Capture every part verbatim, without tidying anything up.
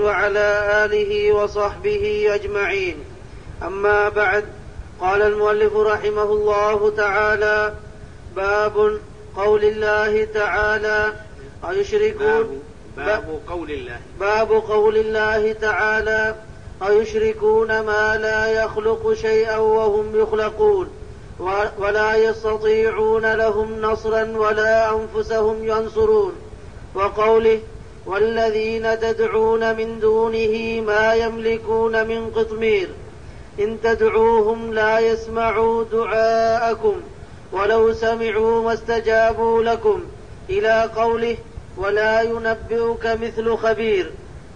وعلى آله وصحبه أجمعين. أما بعد، قال المؤلف رحمه الله تعالى: باب قول الله تعالى: أيشركون باب قول الله باب قول الله تعالى: أيشركون ما لا يخلق شيئا وهم يخلقون ولا يستطيعون لهم نصرا ولا أنفسهم ينصرون. وقوله: والذين تدعون من دونه ما يملكون من قطمير إن تدعوهم لا يسمعوا دعاءكم ولو سمعوا ما استجابوا لكم، إلى قوله: ولا ينبئك مثل خبير.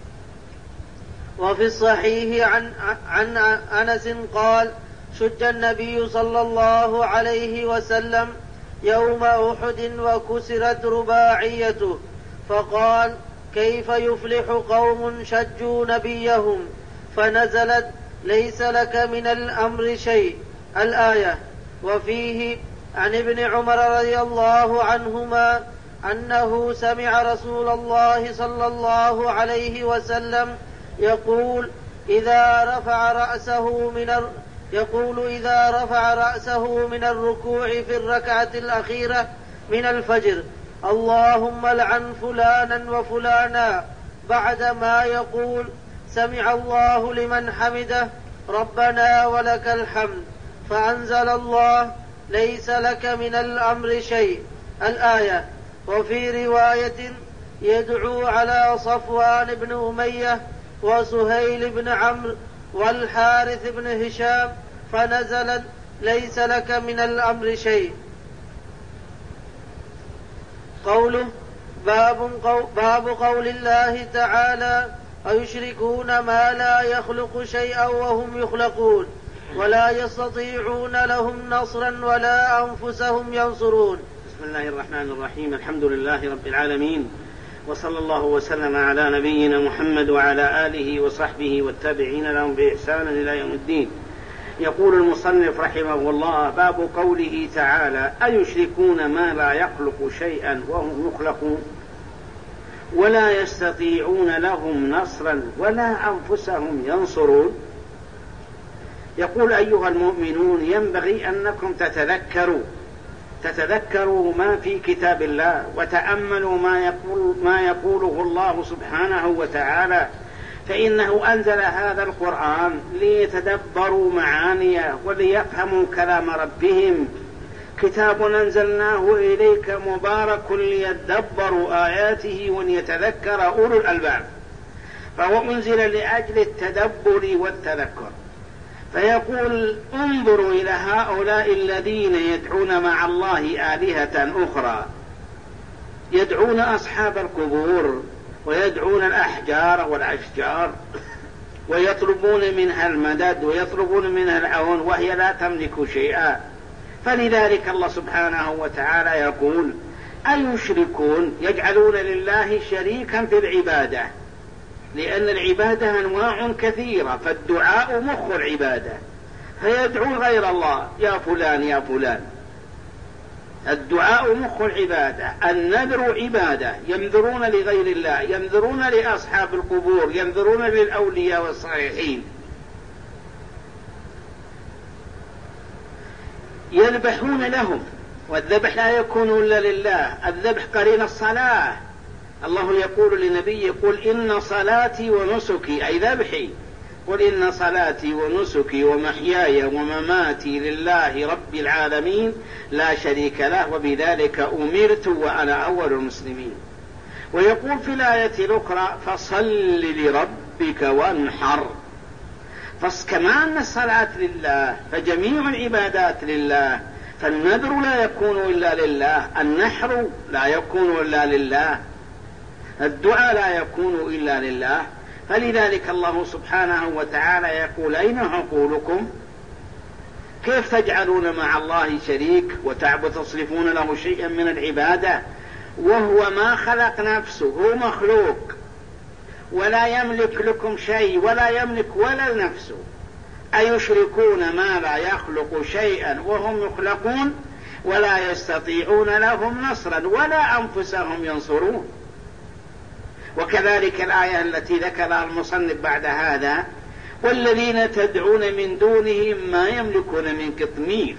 وفي الصحيح عن, عن أنس قال: شج النبي صلى الله عليه وسلم يوم أحد وكسرت رباعيته، فقال: كيف يفلح قوم شجوا نبيهم؟ فنزلت: ليس لك من الأمر شيء، الآية. وفيه عن ابن عمر رضي الله عنهما أنه سمع رسول الله صلى الله عليه وسلم يقول: إذا رفع رأسه من ال... يقول إذا رفع رأسه من الركوع في الركعة الأخيرة من الفجر: اللهم لعن فلانا وفلانا، بعدما يقول: سمع الله لمن حمده، ربنا ولك الحمد. فأنزل الله: ليس لك من الأمر شيء، الآية. وفي رواية: يدعو على صفوان بن أمية وسهيل بن عمرو والحارث بن هشام، فنزلت: ليس لك من الأمر شيء. قوله: باب, قو باب قول الله تعالى: أيشركون ما لا يخلق شيئا وهم يخلقون ولا يستطيعون لهم نصرا ولا أنفسهم ينصرون. بسم الله الرحمن الرحيم. الحمد لله رب العالمين، وصلى الله وسلم على نبينا محمد وعلى آله وصحبه والتابعين لهم بإحسان إلى يوم الدين. يقول المصنف رحمه الله: باب قوله تعالى: أيشركون ما لا يخلق شيئا وهم يخلقون ولا يستطيعون لهم نصرا ولا أنفسهم ينصرون. يقول: أيها المؤمنون، ينبغي أنكم تتذكروا تتذكروا ما في كتاب الله، وتأملوا ما يقول ما يقوله الله سبحانه وتعالى، فإنه أنزل هذا القرآن ليتدبروا معانيه وليفهموا كلام ربهم. كتاب أنزلناه إليك مبارك ليدبروا آياته وليتذكر أولو الألباب، فهو أنزل لأجل التدبر والتذكر. فيقول: انظروا إلى هؤلاء الذين يدعون مع الله آلهة أخرى، يدعون أصحاب القبور ويدعون الأحجار والأشجار ويطلبون منها المدد ويطلبون منها العون وهي لا تملك شيئا. فلذلك الله سبحانه وتعالى يقول: أيشركون، يجعلون لله شريكا في العبادة، لأن العبادة أنواع كثيرة، فالدعاء مخ العبادة، فيدعون غير الله: يا فلان يا فلان. الدعاء مخ العبادة. النذر عبادة، ينذرون لغير الله، ينذرون لأصحاب القبور، ينذرون للأولياء والصالحين. يذبحون لهم، والذبح لا يكون إلا لله، الذبح قرين الصلاة. الله يقول لنبيه: قل إن صلاتي ونسكي، أي ذبحي، قل إن صلاتي ونسكي ومحياي ومماتي لله رب العالمين لا شريك له وبذلك أمرت وأنا أول المسلمين. ويقول في الآية الأخرى: فصل لربك وانحر. فكما أن الصلاة لله فجميع العبادات لله، فالنذر لا يكون إلا لله، النحر لا يكون إلا لله، الدعاء لا يكون إلا لله. فلذلك الله سبحانه وتعالى يقول: أين عقولكم؟ كيف تجعلون مع الله شريك وتعبد تصرفون له شيئا من العبادة وهو ما خلق نفسه، هو مخلوق ولا يملك لكم شيء ولا يملك ولا نفسه. أيشركون ما لا يخلق شيئا وهم يخلقون ولا يستطيعون لهم نصرا ولا أنفسهم ينصرون. وكذلك الآية التي ذكرها المصنف بعد هذا: والذين تدعون من دونه ما يملكون من قطمير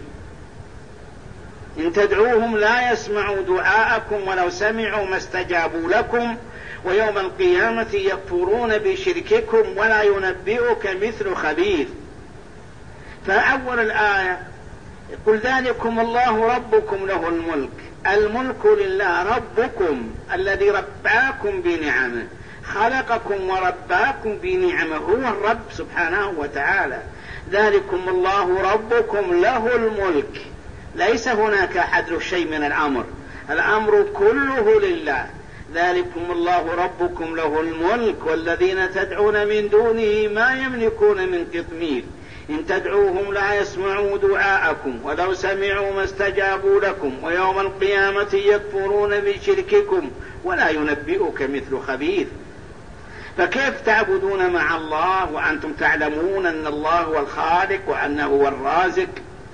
إن تدعوهم لا يسمعوا دعاءكم ولو سمعوا ما استجابوا لكم ويوم القيامة يكفرون بشرككم ولا ينبئك مثل خبير. فأول الآية: قل ذلكم الله ربكم له الملك. الملك لله، ربكم الذي رباكم بنعمه، خلقكم ورباكم بنعمه، هو الرب سبحانه وتعالى. ذلكم الله ربكم له الملك، ليس هناك أحد له شيء من الأمر، الأمر كله لله. ذلكم الله ربكم له الملك والذين تدعون من دونه ما يملكون من قطمير إن تدعوهم لا يسمعوا دعاءكم ولو سمعوا ما استجابوا لكم ويوم القيامة يكفرون بشرككم ولا ينبئك مثل خبير. فكيف تعبدون مع الله وأنتم تعلمون أن الله هو الخالق وأنه هو الرازق؟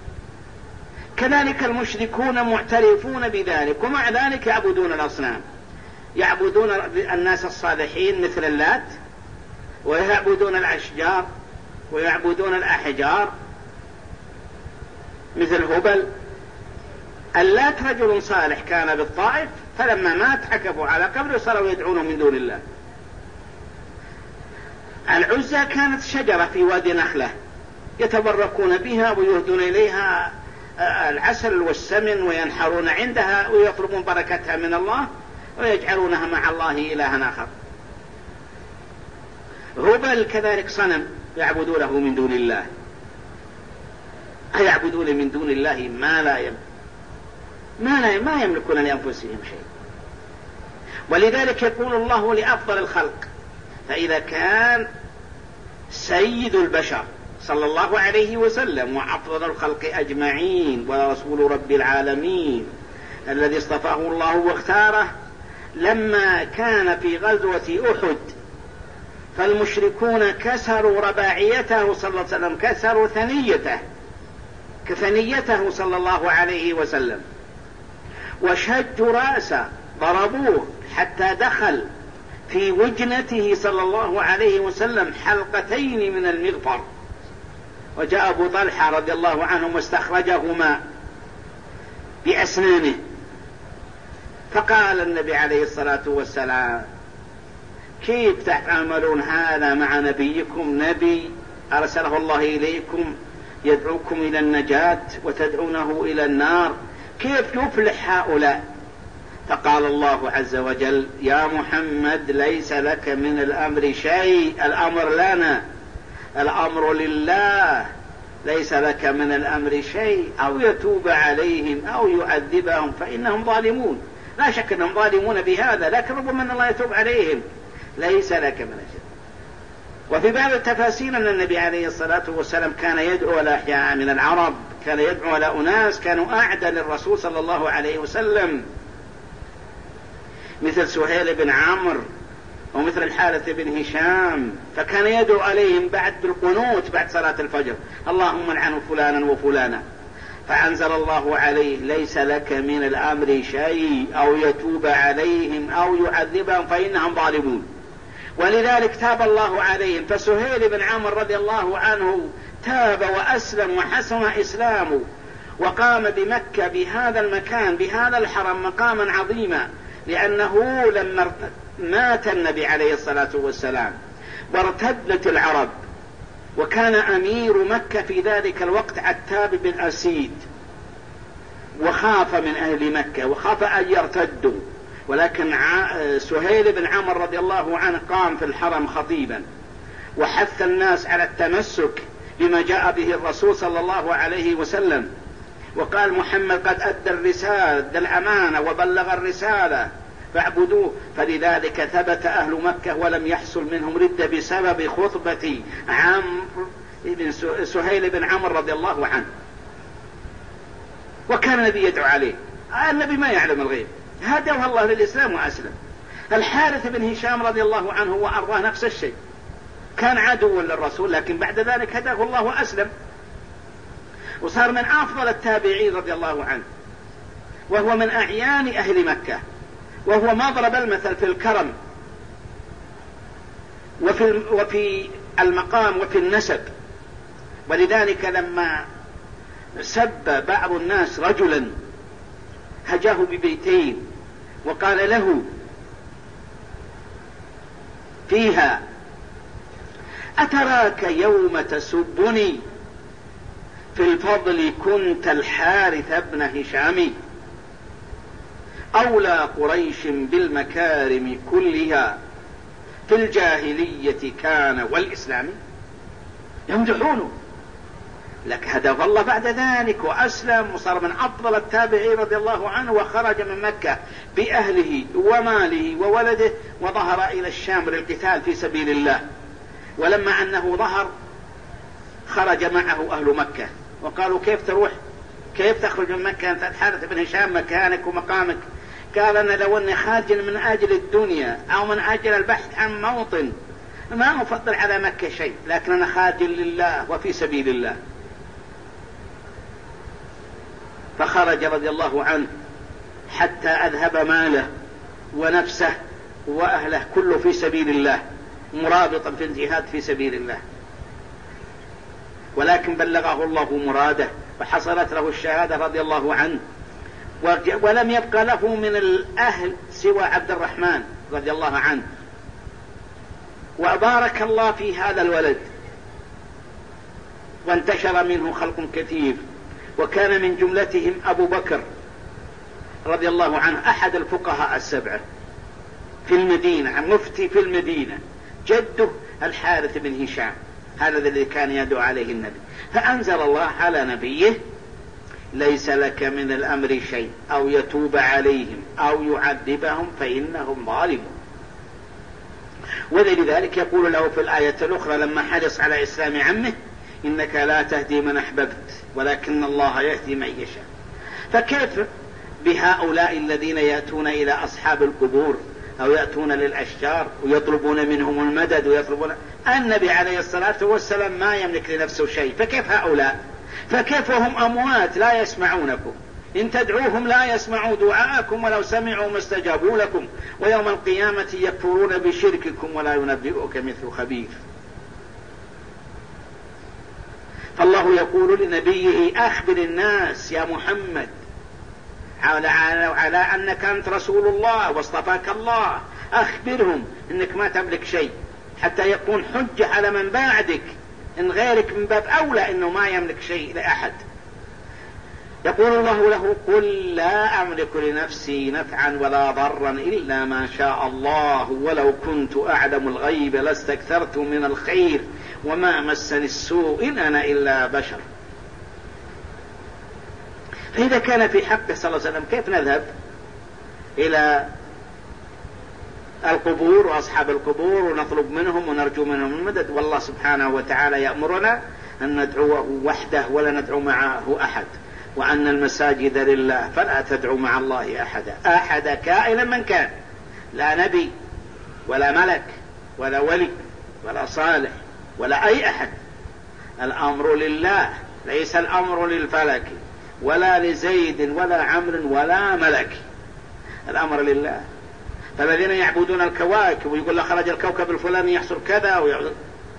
كذلك المشركون معترفون بذلك، ومع ذلك يعبدون الأصنام، يعبدون الناس الصالحين مثل اللات، ويعبدون الأشجار، ويعبدون الأحجار مثل هبل. اللات رجل صالح كان بالطائف، فلما مات حكفوا على قبره صاروا يدعونه من دون الله. العزى كانت شجرة في وادي نخلة يتبركون بها ويهدون إليها العسل والسمن وينحرون عندها ويطلبون بركتها من الله ويجعلونها مع الله إلها آخر. هبل كذلك صنم يعبدونه من دون الله، يعبدون من دون الله ما لا يملك ما, لا ما يملكون لأنفسهم شيء. ولذلك يقول الله لأفضل الخلق: فإذا كان سيد البشر صلى الله عليه وسلم وأفضل الخلق أجمعين ورسول رب العالمين الذي اصطفاه الله واختاره، لما كان في غزوة أحد فالمشركون كسروا رباعيته صلى الله عليه وسلم، كسروا ثنيته كثنيته صلى الله عليه وسلم، وشجوا رأسه، ضربوه حتى دخل في وجنته صلى الله عليه وسلم حلقتين من المغفر. وجاء أبو طلحة رضي الله عنه واستخرجهما بأسنانه، فقال النبي عليه الصلاة والسلام: كيف تعملون هذا مع نبيكم؟ نبي أرسله الله إليكم يدعوكم إلى النجاة وتدعونه إلى النار، كيف يفلح هؤلاء؟ فقال الله عز وجل: يا محمد ليس لك من الأمر شيء، الأمر لنا، الأمر لله، ليس لك من الأمر شيء، أو يتوب عليهم أو يعذبهم فإنهم ظالمون. لا شك أنهم ظالمون بهذا، لكن ربما أن الله يتوب عليهم، ليس لك من شيء. وفي بعض التفاسير أن النبي عليه الصلاة والسلام كان يدعو على أحياء من العرب، كان يدعو على أناس كانوا أعدى للرسول صلى الله عليه وسلم، مثل سهيل بن عمرو ومثل الحارث بن هشام، فكان يدعو عليهم بعد بالقنوت بعد صلاة الفجر: اللهم لعن فلانا وفلانا. فأنزل الله عليه: ليس لك من الأمر شيء، أو يتوب عليهم أو يعذبهم فإنهم ظالمون. ولذلك تاب الله عليهم، فسهيل بن عمرو رضي الله عنه تاب وأسلم وحسن إسلامه، وقام بمكة بهذا المكان بهذا الحرم مقاما عظيما، لأنه لما مات النبي عليه الصلاة والسلام وارتدت العرب، وكان أمير مكة في ذلك الوقت عتاب بن أسيد، وخاف من أهل مكة وخاف أن يرتدوا، ولكن سهيل بن عمرو رضي الله عنه قام في الحرم خطيبا وحث الناس على التمسك بما جاء به الرسول صلى الله عليه وسلم، وقال: محمد قد أدى الرسالة، أدى الأمانة وبلغ الرسالة فاعبدوه. فلذلك ثبت أهل مكة ولم يحصل منهم ردة بسبب خطبة عمرو بن سهيل بن عمرو رضي الله عنه. وكان النبي يدعو عليه، النبي ما يعلم الغيب، هداه الله للإسلام وأسلم. الحارث بن هشام رضي الله عنه وأرضاه نفس الشيء، كان عدوا للرسول، لكن بعد ذلك هداه الله وأسلم، وصار من أفضل التابعين رضي الله عنه، وهو من أعيان أهل مكة، وهو مضرب المثل في الكرم وفي, وفي المقام وفي النسب. ولذلك لما سب بعض الناس رجلا هجاه ببيتين وقال له فيها: أتراك يوم تسبني في الفضل كنت الحارث بن هشام، أولى قريش بالمكارم كلها في الجاهلية كان والإسلام. يمدحونه، لك هدف الله بعد ذلك وأسلم وصار من أفضل التابعين رضي الله عنه، وخرج من مكة بأهله وماله وولده وظهر إلى الشام للقتال في سبيل الله. ولما أنه ظهر خرج معه أهل مكة وقالوا: كيف تروح، كيف تخرج من مكة أنت الحارث بن هشام مكانك ومقامك؟ قال: أنا لو أني خارج من أجل الدنيا أو من أجل البحث عن موطن ما أفضل على مكة شيء، لكن أنا خارج لله وفي سبيل الله. فخرج رضي الله عنه حتى أذهب ماله ونفسه وأهله كله في سبيل الله، مرابطا في الجهاد في سبيل الله. ولكن بلغه الله مراده وحصلت له الشهادة رضي الله عنه، ولم يبقى له من الأهل سوى عبد الرحمن رضي الله عنه. وبارك الله في هذا الولد وانتشر منه خلق كثير، وكان من جملتهم أبو بكر رضي الله عنه أحد الفقهاء السبعة في المدينة، مفتي في المدينة، جده الحارث بن هشام، هذا الذي كان يدعو عليه النبي. فأنزل الله على نبيه: ليس لك من الأمر شيء أو يتوب عليهم أو يعذبهم فإنهم ظالمون. ولذلك يقول له في الآية الأخرى لما حرص على إسلام عمه: إنك لا تهدي من أحببت ولكن الله يهدي من يشاء. فكيف بهؤلاء الذين يأتون إلى أصحاب القبور أو يأتون للأشجار ويطلبون منهم المدد ويطلبون؟ النبي عليه الصلاة والسلام ما يملك لنفسه شيء، فكيف هؤلاء؟ فكيف وهم أموات لا يسمعونكم؟ إن تدعوهم لا يسمعوا دعاءكم ولو سمعوا ما استجابوا لكم، ويوم القيامة يكفرون بشرككم ولا ينبئك مثل خبير. فالله يقول لنبيه: أخبر الناس يا محمد على, على أنك أنت رسول الله واصطفاك الله، أخبرهم أنك ما تملك شيء حتى يكون حجة على من بعدك، إن غيرك من باب أولى أنه ما يملك شيء لأحد. يقول الله له: قل لا أملك لنفسي نفعا ولا ضرا إلا ما شاء الله ولو كنت أعلم الغيب لاستكثرت من الخير وما مسني السوء إن أنا إلا بشر. فإذا كان في حقه صلى الله عليه وسلم كيف نذهب إلى القبور وأصحاب القبور ونطلب منهم ونرجو منهم المدد؟ والله سبحانه وتعالى يأمرنا أن ندعوه وحده ولا ندعو معه أحد، وأن المساجد لله فلا تدعو مع الله أحدا، أحد كائنا من كان، لا نبي ولا ملك ولا ولي ولا صالح ولا أي أحد. الأمر لله، ليس الأمر للفلك ولا لزيد ولا عمرو ولا ملك، الأمر لله. فالذين يعبدون الكواكب ويقول له خرج الكوكب الفلاني يحصل كذا ويعبد،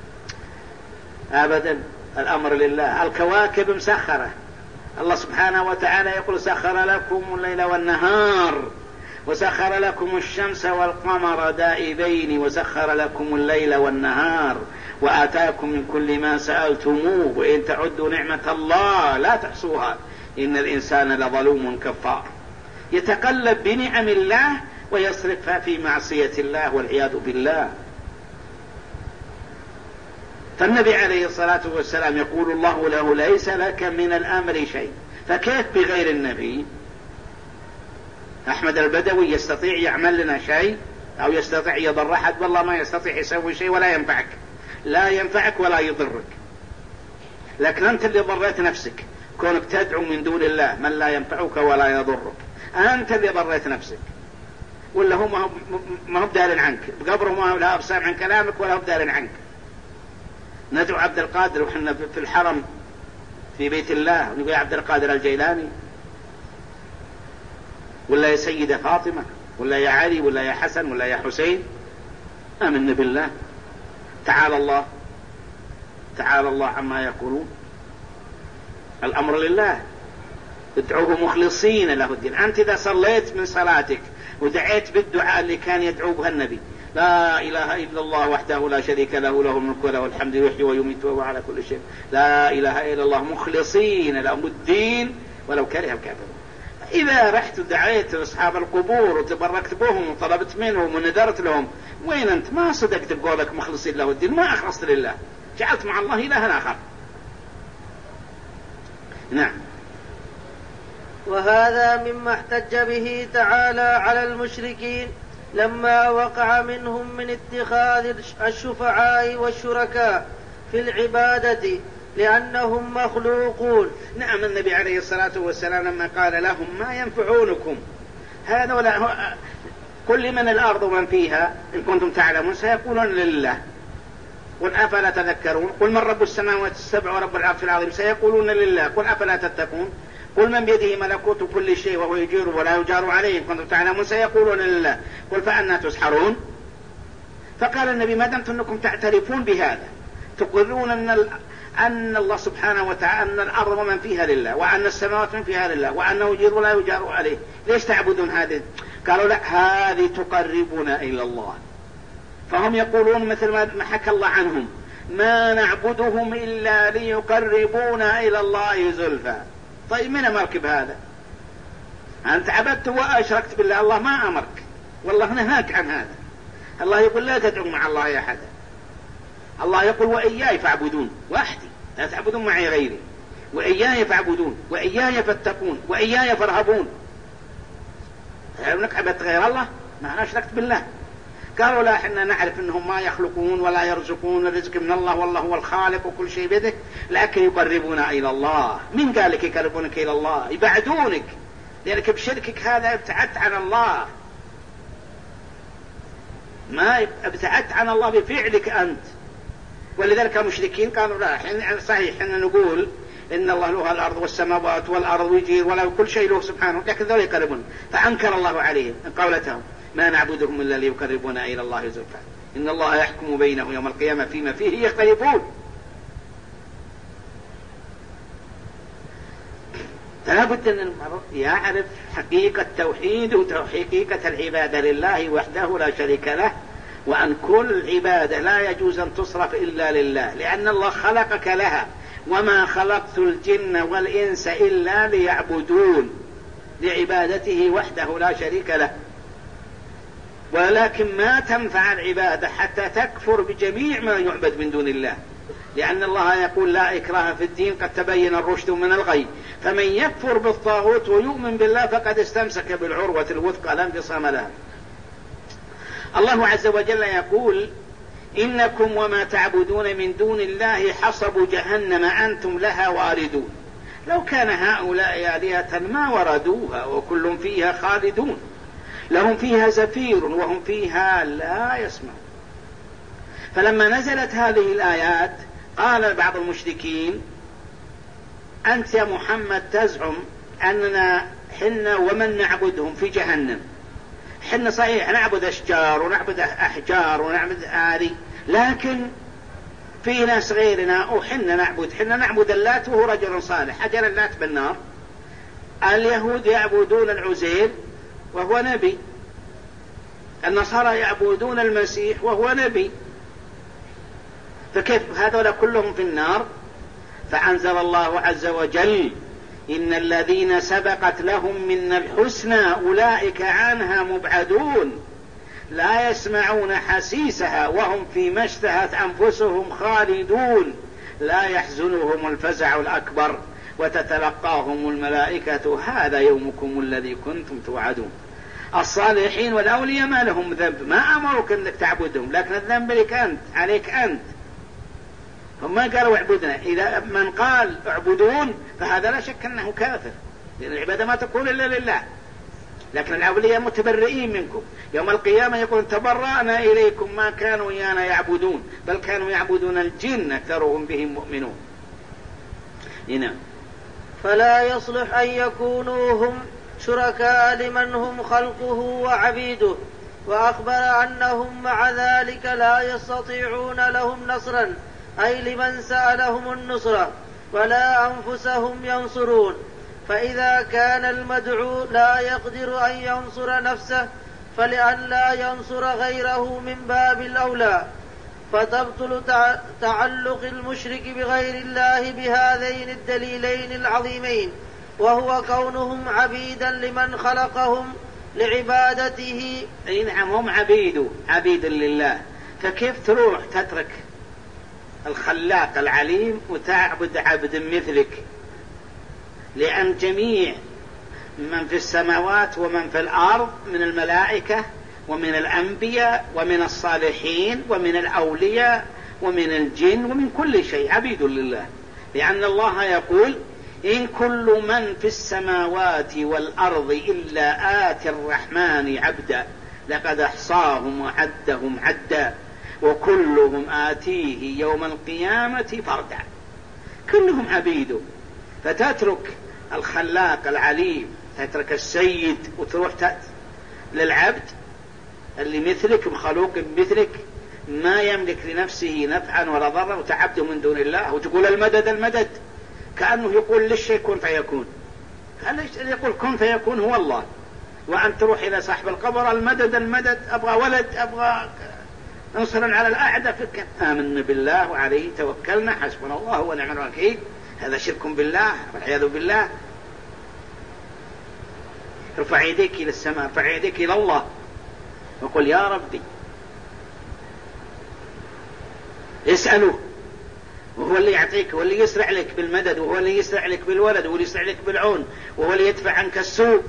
أبدا، الأمر لله. الكواكب مسخرة، الله سبحانه وتعالى يقول: سخر لكم الليل والنهار وسخر لكم الشمس والقمر دائبين وسخر لكم الليل والنهار وآتاكم من كل ما سألتموه وإن تعدوا نعمة الله لا تحصوها إن الإنسان لظلوم كفار. يتقلب بنعم الله ويصرفها في معصية الله والعياذ بالله. فالنبي عليه الصلاة والسلام يقول الله له: ليس لك من الأمر شيء. فكيف بغير النبي؟ أحمد البدوي يستطيع يعمل لنا شيء أو يستطيع يضر أحد؟ والله ما يستطيع يسوي شيء ولا ينفعك، لا ينفعك ولا يضرك. لكن أنت اللي ضريت نفسك كونك تدعو من دون الله من لا ينفعك ولا يضرك، أنت اللي ضريت نفسك. ولا هو ما هو بدال عنك بقبره، ما هو لا أبصر عن كلامك ولا هو بدال عنك. ندعو عبد القادر وحنا في الحرم في بيت الله ونقول: يا عبد القادر الجيلاني، ولا يا سيدة فاطمة، ولا يا علي، ولا يا حسن، ولا يا حسين. آمنا بالله. تعالى الله تعالى الله عما يقولون. الأمر لله، ادعوه مخلصين له الدين. أنت إذا صليت من صلاتك ودعيت بالدعاء اللي كان يدعو بها النبي، لا إله إلا الله وحده لا شريك له، له الملك وله الحمد يحيي ويميت وهو على كل شيء، لا إله إلا الله مخلصين له الدين ولو كره الكافرون. إذا رحت ودعيت أصحاب القبور وتبركت بهم وطلبت منهم ونذرت لهم، وين أنت؟ ما صدقت بقولك مخلصين له الدين، ما أخلصت لله، جعلت مع الله إلها آخر. نعم. وهذا مما احتج به تعالى على المشركين لما وقع منهم من اتخاذ الشفعاء والشركاء في العبادة لأنهم مخلوقون. نعم. النبي عليه الصلاة والسلام لما قال لهم ما ينفعونكم هذا ولا كل من الأرض ومن فيها إن كنتم تعلمون سيقولون لله، قل أفلا تذكرون؟ قل من رب السماوات السبع ورب العرش العظيم سيقولون لله، قل أفلا تتقون؟ قل من بيده ملكوت كل شيء وهو يجير ولا يجار عليه إن كنتم تعلمون سيقولون لله، قل فأنا تسحرون؟ فقال النبي ما دمتم أنكم تعترفون بهذا، تقرون أن أن الله سبحانه وتعالى أن الأرض ومن فيها لله، وأن السماوات من فيها لله، وأنه يجير ولا يجار عليه، ليش تعبدون هذه؟ قالوا لا، هذه تقربنا إلى الله. فهم يقولون مثل ما حكى الله عنهم ما نعبدهم إلا ليقربونا إلى الله زلفى. طيب من أمرك بهذا؟ أنت عبدت وأشركت بالله، الله ما أمرك، والله نهاك عن هذا. الله يقول لا تدعوا مع الله أحدا، الله يقول وإياي فاعبدون، وحدي لا تعبدون معي غيري، وإياي فاعبدون وإياي فاتقون وإياي فارهبون. أنك عبدت غير الله ما أنا أشركت بالله. قالوا لا، حنا نعرف أنهم ما يخلقون ولا يرزقون، الرزق من الله والله هو الخالق وكل شيء بيده، لكن يقربونا إلى الله. من قال لك يقربونك إلى الله؟ يبعدونك، لأنك بشركك هذا ابتعدت عن الله، ما ابتعدت عن الله بفعلك أنت. ولذلك المشركين قالوا لا، صحيح حنا نقول إن الله له الأرض والسماوات والأرض ويجير ولا كل شيء له سبحانه، لكن ذول يقربون. فأنكر الله عليهم قولتهم ما نعبدهم إلا ليقربونا إلى الله زلفى إن الله يحكم بينهم يوم القيامة فيما فيه يختلفون. فلا بد أن المرء يعرف حقيقة التوحيد وحقيقة العبادة لله وحده لا شريك له، وأن كل عبادة لا يجوز أن تصرف إلا لله، لأن الله خلقك لها، وما خلقت الجن والإنس إلا ليعبدون، لعبادته وحده لا شريك له. ولكن ما تنفع العبادة حتى تكفر بجميع ما يعبد من دون الله، لأن الله يقول لا إكراه في الدين قد تبين الرشد من الغي، فمن يكفر بالطاغوت ويؤمن بالله فقد استمسك بالعروة الوثقى لا انفصام لها. الله عز وجل يقول إنكم وما تعبدون من دون الله حصب جهنم أنتم لها واردون لو كان هؤلاء آلهة ما وردوها وكل فيها خالدون لهم فيها زفير وهم فيها لا يسمعون. فلما نزلت هذه الآيات قال بعض المشركين أنت يا محمد تزعم أننا حنا ومن نعبدهم في جهنم، حنا صحيح نعبد أشجار ونعبد أحجار ونعبد آلي، لكن في ناس غيرنا وحنا نعبد حنا نعبد اللات وهو رجل صالح، أجل اللات بالنار. اليهود يعبدون العزير وهو نبي، النصارى يعبدون المسيح وهو نبي، فكيف هذول كلهم في النار؟ فأنزل الله عز وجل إن الذين سبقت لهم من الحسنى أولئك عنها مبعدون لا يسمعون حسيسها وهم فيما اشتهت أنفسهم خالدون لا يحزنهم الفزع الأكبر وتتلقاهم الملائكة هذا يومكم الذي كنتم توعدون. الصالحين والأولياء ما لهم ذنب، ما أمرك أنك تعبدهم، لكن الذنب لك أنت، عليك أنت. هم ما قالوا اعبدنا، إذا من قال اعبدون فهذا لا شك أنه كافر، لأن العبادة ما تكون إلا لله. لكن الأولياء متبرئين منكم، يوم القيامة يقول تبرأنا إليكم ما كانوا إيانا يعبدون بل كانوا يعبدون الجن أكثرهم بهم مؤمنون. هنا فلا يصلح أن يكونوا هم شركاء لمن هم خلقه وعبيده، وأخبر أنهم مع ذلك لا يستطيعون لهم نصرا، أي لمن سألهم النصرة، ولا أنفسهم ينصرون. فإذا كان المدعو لا يقدر أن ينصر نفسه فلأن لا ينصر غيره من باب الأولى، فتبطل تعلق المشرك بغير الله بهذين الدليلين العظيمين، وهو كونهم عبيدا لمن خلقهم لعبادته. أي نعم، هم عبيد عبيد لله، فكيف تروح تترك الخلاق العليم وتعبد عبد مثلك؟ لأن جميع من في السماوات ومن في الأرض من الملائكة ومن الأنبياء ومن الصالحين ومن الأولياء ومن الجن ومن كل شيء عبيد لله، لأن الله يقول: إن كل من في السماوات والأرض إلا آتي الرحمن عبدا لقد أحصاهم وعدهم عدا وكلهم آتيه يوم القيامة فردا. كلهم عبيده، فتترك الخلاق العليم، تترك السيد وتروح للعبد اللي مثلك مخلوق مثلك ما يملك لنفسه نفعا ولا ضرا وتعبده من دون الله، وتقول المدد المدد، كأنه يقول للشيء كن فيكون. اللي يقول كن فيكون هو الله، وأن تروح إلى صاحب القبر المدد المدد، أبغى ولد، أبغى نصرا على الأعداء، فكر آمنا بالله وعليه توكلنا حسبنا الله ونعم الوكيل. هذا شرك بالله والعياذ بالله. ارفع يديك إلى السماء، ارفع يديك إلى الله وقل: يا ربي. اسأله، وهو اللي يعطيك، وهو اللي يسرع لك بالمدد، وهو اللي يسرع لك بالولد، وهو اللي يسرع لك بالعون، وهو اللي يدفع عنك السوء.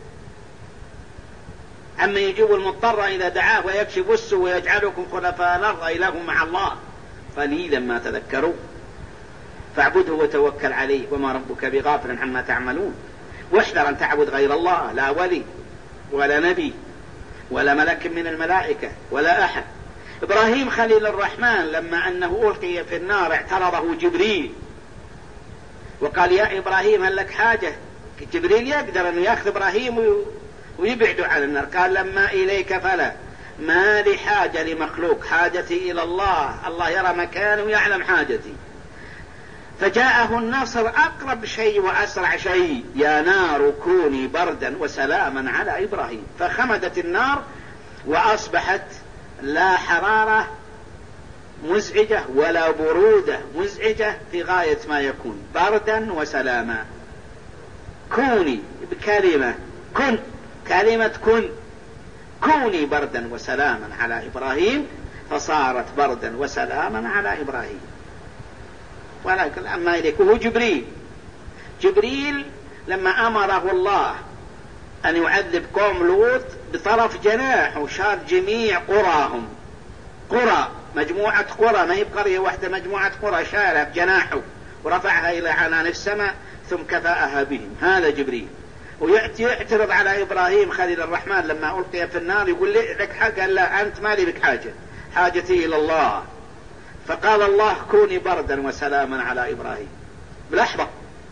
أما يجيب المضطر إذا دعاه ويكشف السوء ويجعلكم خلفاء الأرض إله مع الله قليلا ما تذكروا. فاعبده وتوكل عليه، وما ربك بغافل عما تعملون. واحذر أن تعبد غير الله، لا ولي ولا نبي ولا ملك من الملائكة ولا أحد. إبراهيم خليل الرحمن لما أنه ألقي في النار اعترضه جبريل وقال: يا إبراهيم هل لك حاجة؟ جبريل يقدر أنه يأخذ إبراهيم ويبعده عن النار. قال: لما إليك فلا، ما لي حاجة لمخلوق، حاجتي إلى الله، الله يرى مكانه ويعلم حاجتي. فجاءه النصر أقرب شيء وأسرع شيء: يا نار كوني بردا وسلاما على إبراهيم. فخمدت النار وأصبحت لا حرارة مزعجة ولا برودة مزعجة، في غاية ما يكون بردا وسلاما. كوني بكلمة كن، كلمة كن، كوني بردا وسلاما على إبراهيم، فصارت بردا وسلاما على إبراهيم. ولكن أما إليك وهو جبريل. جبريل لما أمره الله أن يعذب قوم لوط بطرف جناح وشار جميع قراهم، قرى مجموعة قرى، ما هي قرية واحدة، مجموعة قرى، شارها بجناحه ورفعها إلى عنان السماء ثم كفاءها بهم. هذا جبريل. ويأتي يعترض على إبراهيم خليل الرحمن لما ألقي في النار، يقول لي لك حاجة؟ قال: لا، أنت ما لي بك حاجة، حاجتي إلى الله. فقال الله: كوني بردا وسلاما على إبراهيم بلحظة.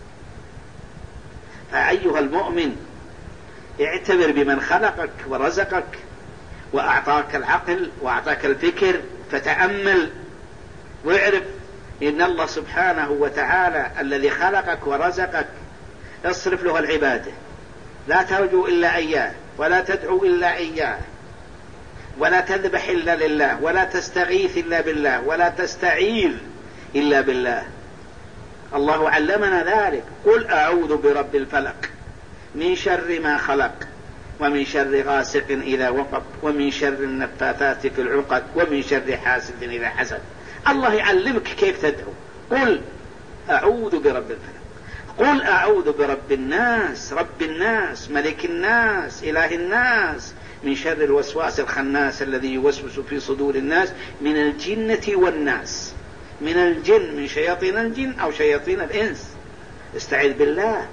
فأيها المؤمن، اعتبر بمن خلقك ورزقك وأعطاك العقل وأعطاك الفكر، فتأمل واعرف إن الله سبحانه وتعالى الذي خلقك ورزقك اصرف له العبادة، لا ترجو إلا إياه، ولا تدعو إلا إياه، ولا تذبح إلا لله، ولا تستغيث إلا بالله، ولا تستعيذ إلا بالله. الله علمنا ذلك: قل أعوذ برب الفلق من شر ما خلق ومن شر غاسق إذا وقب ومن شر النفاثات في العقد ومن شر حاسد إذا حسد. الله يعلمك كيف تدعو. قل أعوذ برب الفلق، قل أعوذ برب الناس، رب الناس، ملك الناس، إله الناس، من شر الوسواس الخناس الذي يوسوس في صدور الناس من الجنة والناس. من الجن، من شياطين الجن أو شياطين الإنس. استعذ بالله.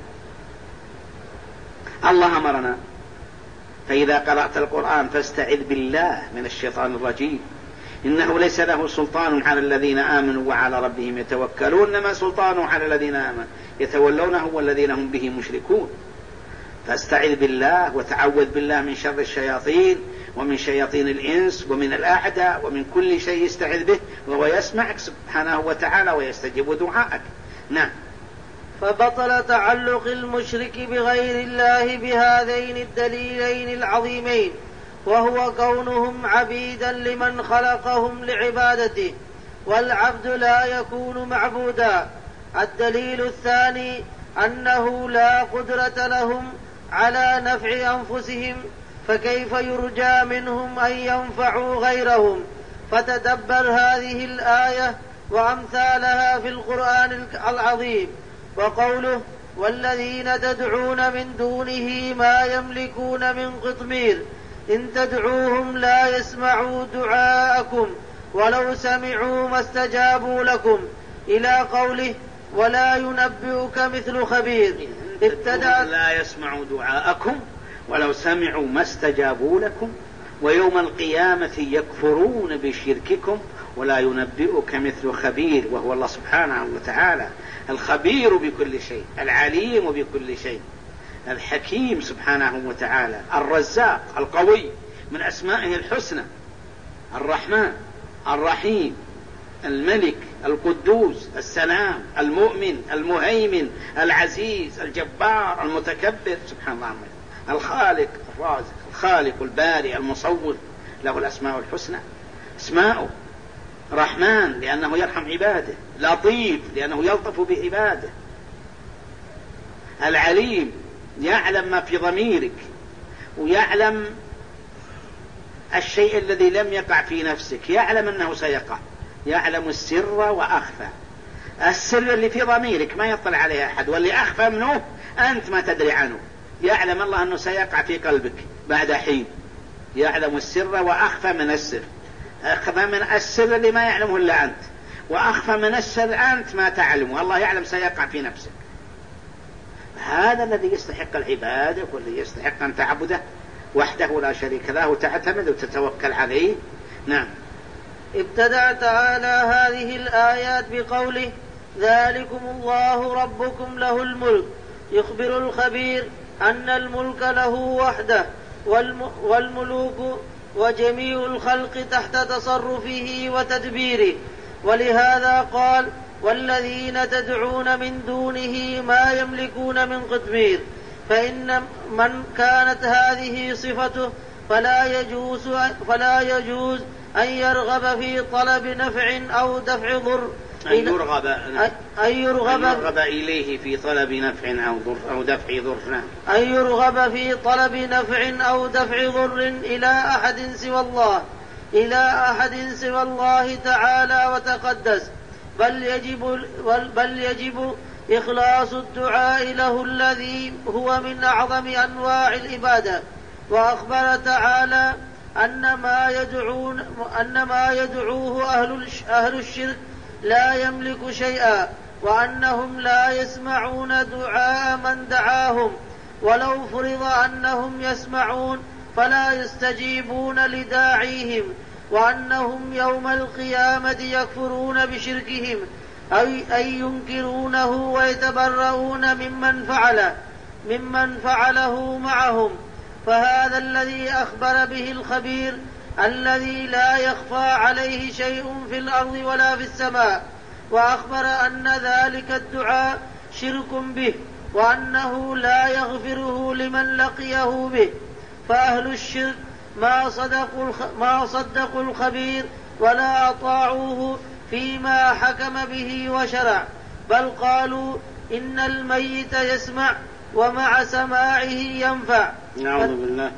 الله أمرنا: فإذا قرأت القرآن فاستعذ بالله من الشيطان الرجيم، إنه ليس له سلطان على الذين آمنوا وعلى ربهم يتوكلون، إنما سلطانه على الذين آمنوا يتولونه والذين هم به مشركون. فاستعذ بالله وتعوذ بالله من شر الشياطين ومن شياطين الإنس ومن الأعداء ومن كل شيء يستعذ به، وهو يسمعك سبحانه وتعالى ويستجيب دعاءك. نعم. فبطل تعلق المشرك بغير الله بهذين الدليلين العظيمين، وهو كونهم عبيدا لمن خلقهم لعبادته، والعبد لا يكون معبودا. الدليل الثاني أنه لا قدرة لهم على نفع أنفسهم، فكيف يرجى منهم أن ينفعوا غيرهم؟ فتدبر هذه الآية وأمثالها في القرآن العظيم. وقوله والذين تدعون من دونه ما يملكون من قطمير إن تدعوهم لا يسمعوا دعاءكم ولو سمعوا ما استجابوا لكم، إلى قوله ولا ينبئك مثل خبير. ابتدأ لا يسمعوا دعاءكم ولو سمعوا ما استجابوا لكم ويوم القيامة يكفرون بشرككم ولا ينبئك مثل خبير، وهو الله سبحانه وتعالى الخبير بكل شيء، العليم بكل شيء، الحكيم سبحانه وتعالى، الرزاق القوي، من أسمائه الحسنى الرحمن الرحيم الملك القدوس السلام المؤمن المهيمن العزيز الجبار المتكبر، سبحان الله، الخالق الرازق الخالق البارئ المصور، له الأسماء الحسنى. اسماؤه رحمن لأنه يرحم عباده، لطيف لأنه يلطف بعباده، العليم يعلم ما في ضميرك ويعلم الشيء الذي لم يقع في نفسك، يعلم أنه سيقع، يعلم السر وأخفى. السر اللي في ضميرك ما يطلع عليه أحد، واللي أخفى منه أنت ما تدري عنه، يعلم الله أنه سيقع في قلبك بعد حين، يعلم السر وأخفى من السر، أخفى من السر اللي ما يعلمه إلا أنت، وأخفى من السر أنت ما تعلمه، الله يعلم سيقع في نفسك. هذا الذي يستحق العبادة والذي يستحق أن تعبده وحده لا شريك له وتعتمد وتتوكل عليه. نعم. ابتدأ تعالى هذه الآيات بقوله ذلكم الله ربكم له الملك، يخبر الخبير أن الملك له وحده، والملوك وجميع الخلق تحت تصرفه وتدبيره. ولهذا قال والذين تدعون من دونه ما يملكون من قطمير، فإن من كانت هذه صفته فلا يجوز, فلا يجوز أن يرغب في طلب نفع أو دفع ضر، أن يرغب, أن يرغب, أن يرغب إليه في طلب نفع أو, ضر أو دفع ضر. أن يرغب في طلب نفع أو دفع ضر إلى أحد سوى الله إلى أحد سوى الله تعالى وتقدس، بل يجب, بل يجب إخلاص الدعاء له الذي هو من أعظم أنواع العبادة. وأخبر تعالى أن ما يدعون أن ما يدعوه أهل أهل الشرك لا يملك شيئا، وأنهم لا يسمعون دعاء من دعاهم، ولو فرض أنهم يسمعون فلا يستجيبون لداعيهم، وأنهم يوم القيامة يكفرون بشركهم أي, أي ينكرونه ويتبرؤون ممن فعله ممن فعله معهم. فهذا الذي أخبر به الخبير الذي لا يخفى عليه شيء في الأرض ولا في السماء، وأخبر أن ذلك الدعاء شرك به، وأنه لا يغفره لمن لقيه به. فأهل الشرك ما صدقوا, ما صدقوا الخبير ولا أطاعوه فيما حكم به وشرع، بل قالوا إن الميت يسمع ومع سماعه ينفع. نعوذ بالله.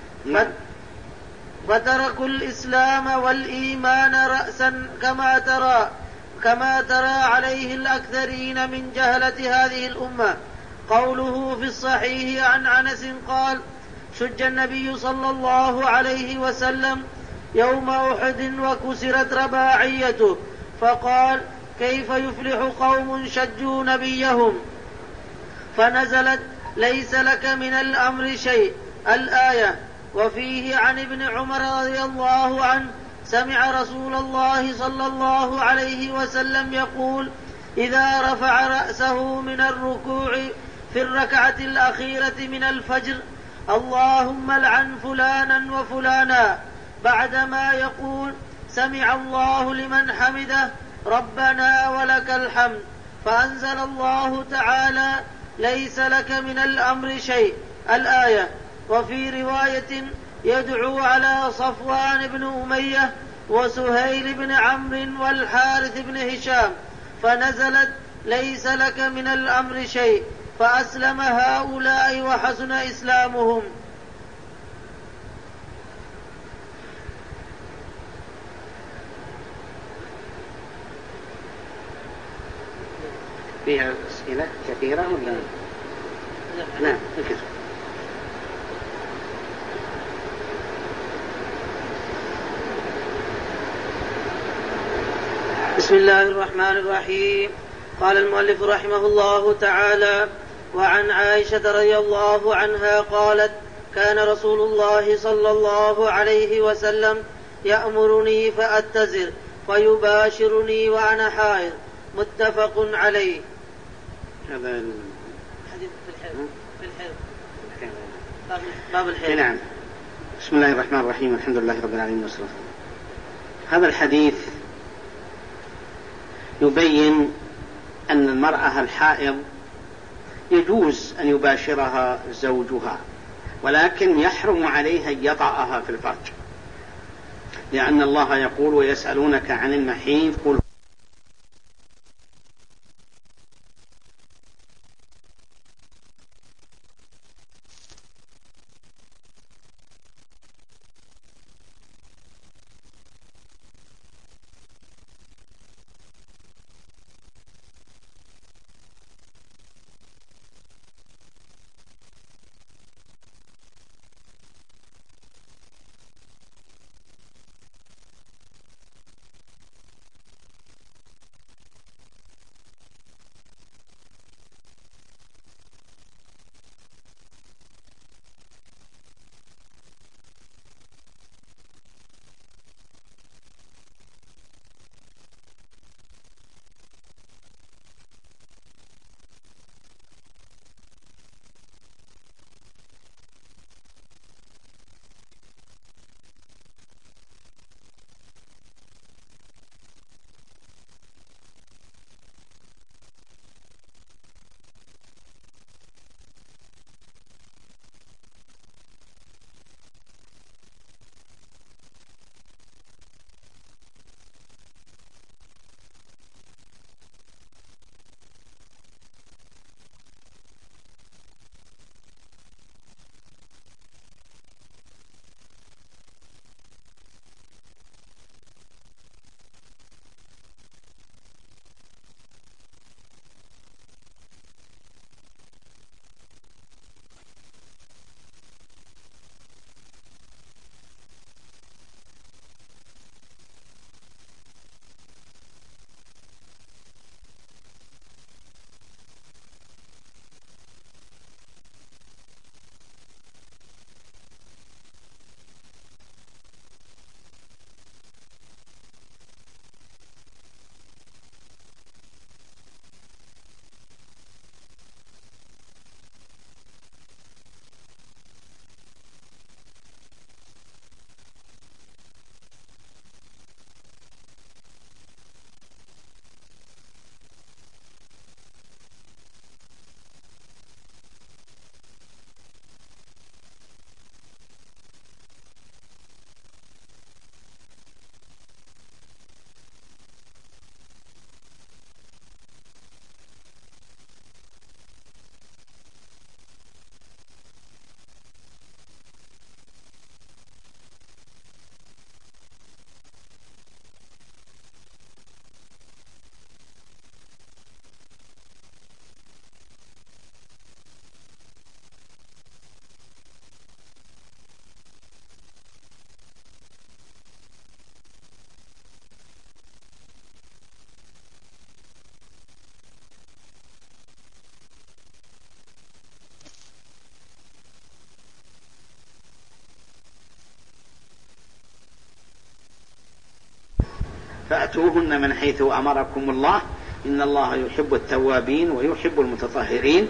فتركوا الإسلام والإيمان رأسا كما ترى كما ترى عليه الأكثرين من جهلة هذه الأمة. قوله في الصحيح عن أنس قال شج النبي صلى الله عليه وسلم يوم أحد وكسرت رباعيته، فقال كيف يفلح قوم شجوا نبيهم، فنزلت ليس لك من الأمر شيء الآية. وفيه عن ابن عمر رضي الله عنه سمع رسول الله صلى الله عليه وسلم يقول إذا رفع رأسه من الركوع في الركعة الأخيرة من الفجر اللهم لعن فلانا وفلانا، بعدما يقول سمع الله لمن حمده ربنا ولك الحمد، فأنزل الله تعالى ليس لك من الأمر شيء الآية. وفي رواية يدعو على صفوان بن أمية وسهيل بن عمرو والحارث بن هشام، فنزلت ليس لك من الأمر شيء، فأسلم هؤلاء وحسن إسلامهم. فيها أسئلة كثيرة ولا؟ نعم. بسم الله الرحمن الرحيم. قال المؤلف رحمه الله تعالى: وعن عائشة رضي الله عنها قالت: كان رسول الله صلى الله عليه وسلم يأمرني فأتزر فيباشرني وأنا حائض. متفق عليه. هذا الحديث في الحيض في الحيض باب الحيض. نعم. بسم الله الرحمن الرحيم. الحمد لله رب العالمين والصلاة. هذا الحديث يبين أن المرأة الحائض يجوز أن يباشرها زوجها، ولكن يحرم عليها أن يطأها في الفرج، لأن الله يقول: ويسألونك عن المحيض قل فأتوهن من حيث أمركم الله إن الله يحب التوابين ويحب المتطهرين.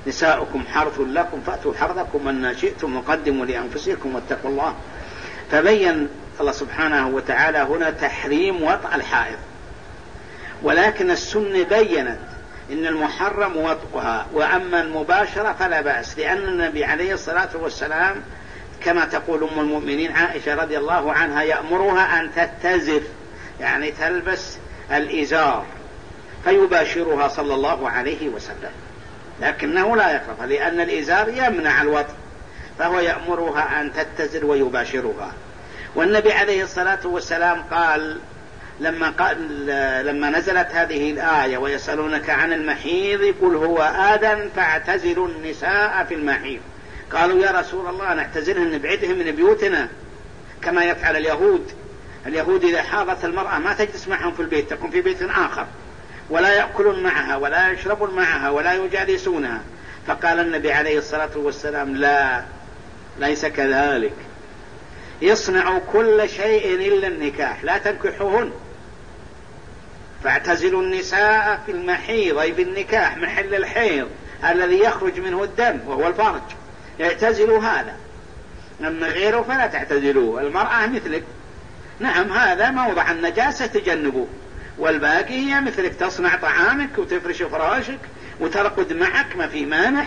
نساؤكم حرث لكم فأتوا حرثكم أن شئتم وقدموا لأنفسكم واتقوا الله. فبين الله سبحانه وتعالى هنا تحريم وطأ الحائض، ولكن السنة بينت إن المحرم وطئها، وأما المباشرة فلا بأس، لأن النبي عليه الصلاة والسلام كما تقول أم المؤمنين عائشة رضي الله عنها يأمرها أن تتزف، يعني تلبس الإزار، فيباشرها صلى الله عليه وسلم، لكنه لا يقربها لأن الإزار يمنع الوطء، فهو يأمرها أن تتزر ويباشرها. والنبي عليه الصلاة والسلام قال لما, قال لما نزلت هذه الآية ويسألونك عن المحيض قل هو آذى فاعتزلوا النساء في المحيض، قالوا يا رسول الله نعتزلهن نبعدهم من بيوتنا كما يفعل اليهود. اليهود إذا حاضت المرأة ما تجلس معهم في البيت، تكون في بيت آخر، ولا يأكلون معها ولا يشربون معها ولا يجالسونها. فقال النبي عليه الصلاة والسلام لا، ليس كذلك، يصنع كل شيء إلا النكاح، لا تنكحوهن، فاعتزلوا النساء في المحيض، أي بالنكاح محل الحيض الذي يخرج منه الدم وهو الفرج، يعتزلوا هذا، أما غيره فلا تعتزلوه. المرأة مثلك، نعم هذا موضع النجاسة تجنبه، والباقي هي مثلك، تصنع طعامك وتفرش فراشك وترقد معك ما في مانع،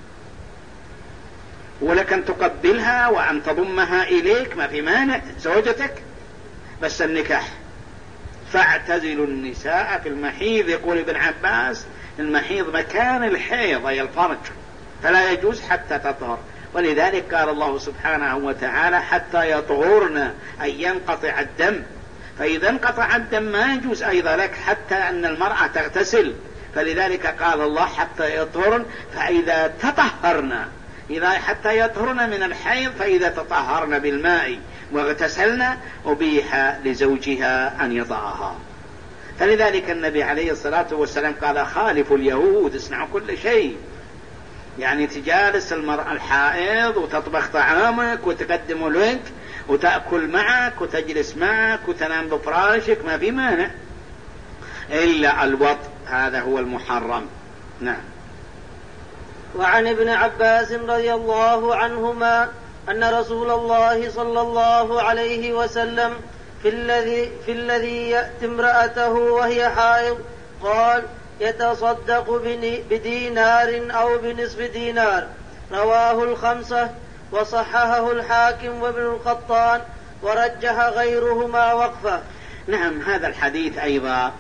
ولك أن تقبلها وأن تضمها إليك ما في مانع، زوجتك، بس النكاح. فاعتزلوا النساء في المحيض، يقول ابن عباس المحيض مكان الحيض أي الفرج، فلا يجوز حتى تطهر، ولذلك قال الله سبحانه وتعالى حتى يطهرن أي ينقطع الدم، فإذا انقطع الدم ما يجوز أيضا لك حتى أن المرأة تغتسل، فلذلك قال الله حتى يطهرن، فإذا تطهرن، إذا حتى يطهرن من الحيض، فإذا تطهرن بالماء واغتسلن أبيح لزوجها أن يضعها. فلذلك النبي عليه الصلاة والسلام قال خالفوا اليهود اصنعوا كل شيء، يعني تجالس المرأة الحائض وتطبخ طعامك وتقدم لك وتأكل معك وتجلس معك وتنام بفراشك ما في مانع، إلا الوطء هذا هو المحرم. نعم. وعن ابن عباس رضي الله عنهما أن رسول الله صلى الله عليه وسلم في الذي, في الذي يأتي امرأته وهي حائض قال يتصدق بدينار أو بنصف دينار، رواه الخمسة وصححه الحاكم وابن القطان ورجح غيرهما وقفه. نعم، هذا الحديث أيضا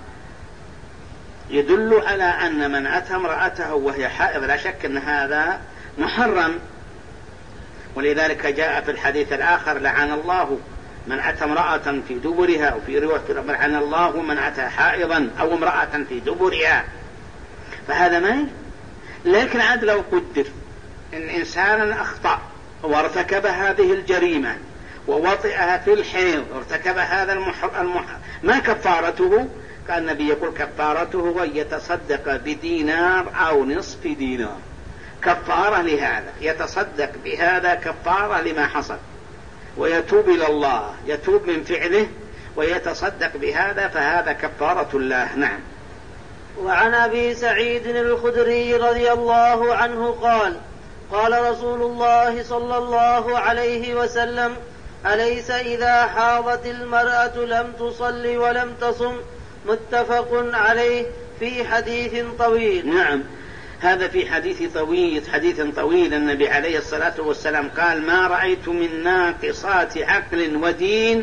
يدل على أن من أتى امرأته وهي حائض لا شك أن هذا محرم، ولذلك جاء في الحديث الآخر لعن الله من أتى امرأة في دبرها، وفي رواية لعن الله من أتى حائضا أو امرأة في دبرها، فهذا ما يجب. لكن عاد لو قدر إن إنسانا أخطأ وارتكب هذه الجريمة ووطئها في الحيض وارتكب هذا المحر... المح... ما كفارته؟ كان النبي يقول كفارته أن يتصدق بدينار أو نصف دينار، كفارة لهذا، يتصدق بهذا كفارة لما حصل، ويتوب إلى الله، يتوب من فعله ويتصدق بهذا، فهذا كفارة الله. نعم. وعن أبي سعيد الخدري رضي الله عنه قال قال رسول الله صلى الله عليه وسلم أليس إذا حاضت المرأة لم تصل ولم تصم؟ متفق عليه في حديث طويل. نعم، هذا في حديث طويل حديث طويل النبي عليه الصلاة والسلام قال ما رأيت من ناقصات عقل ودين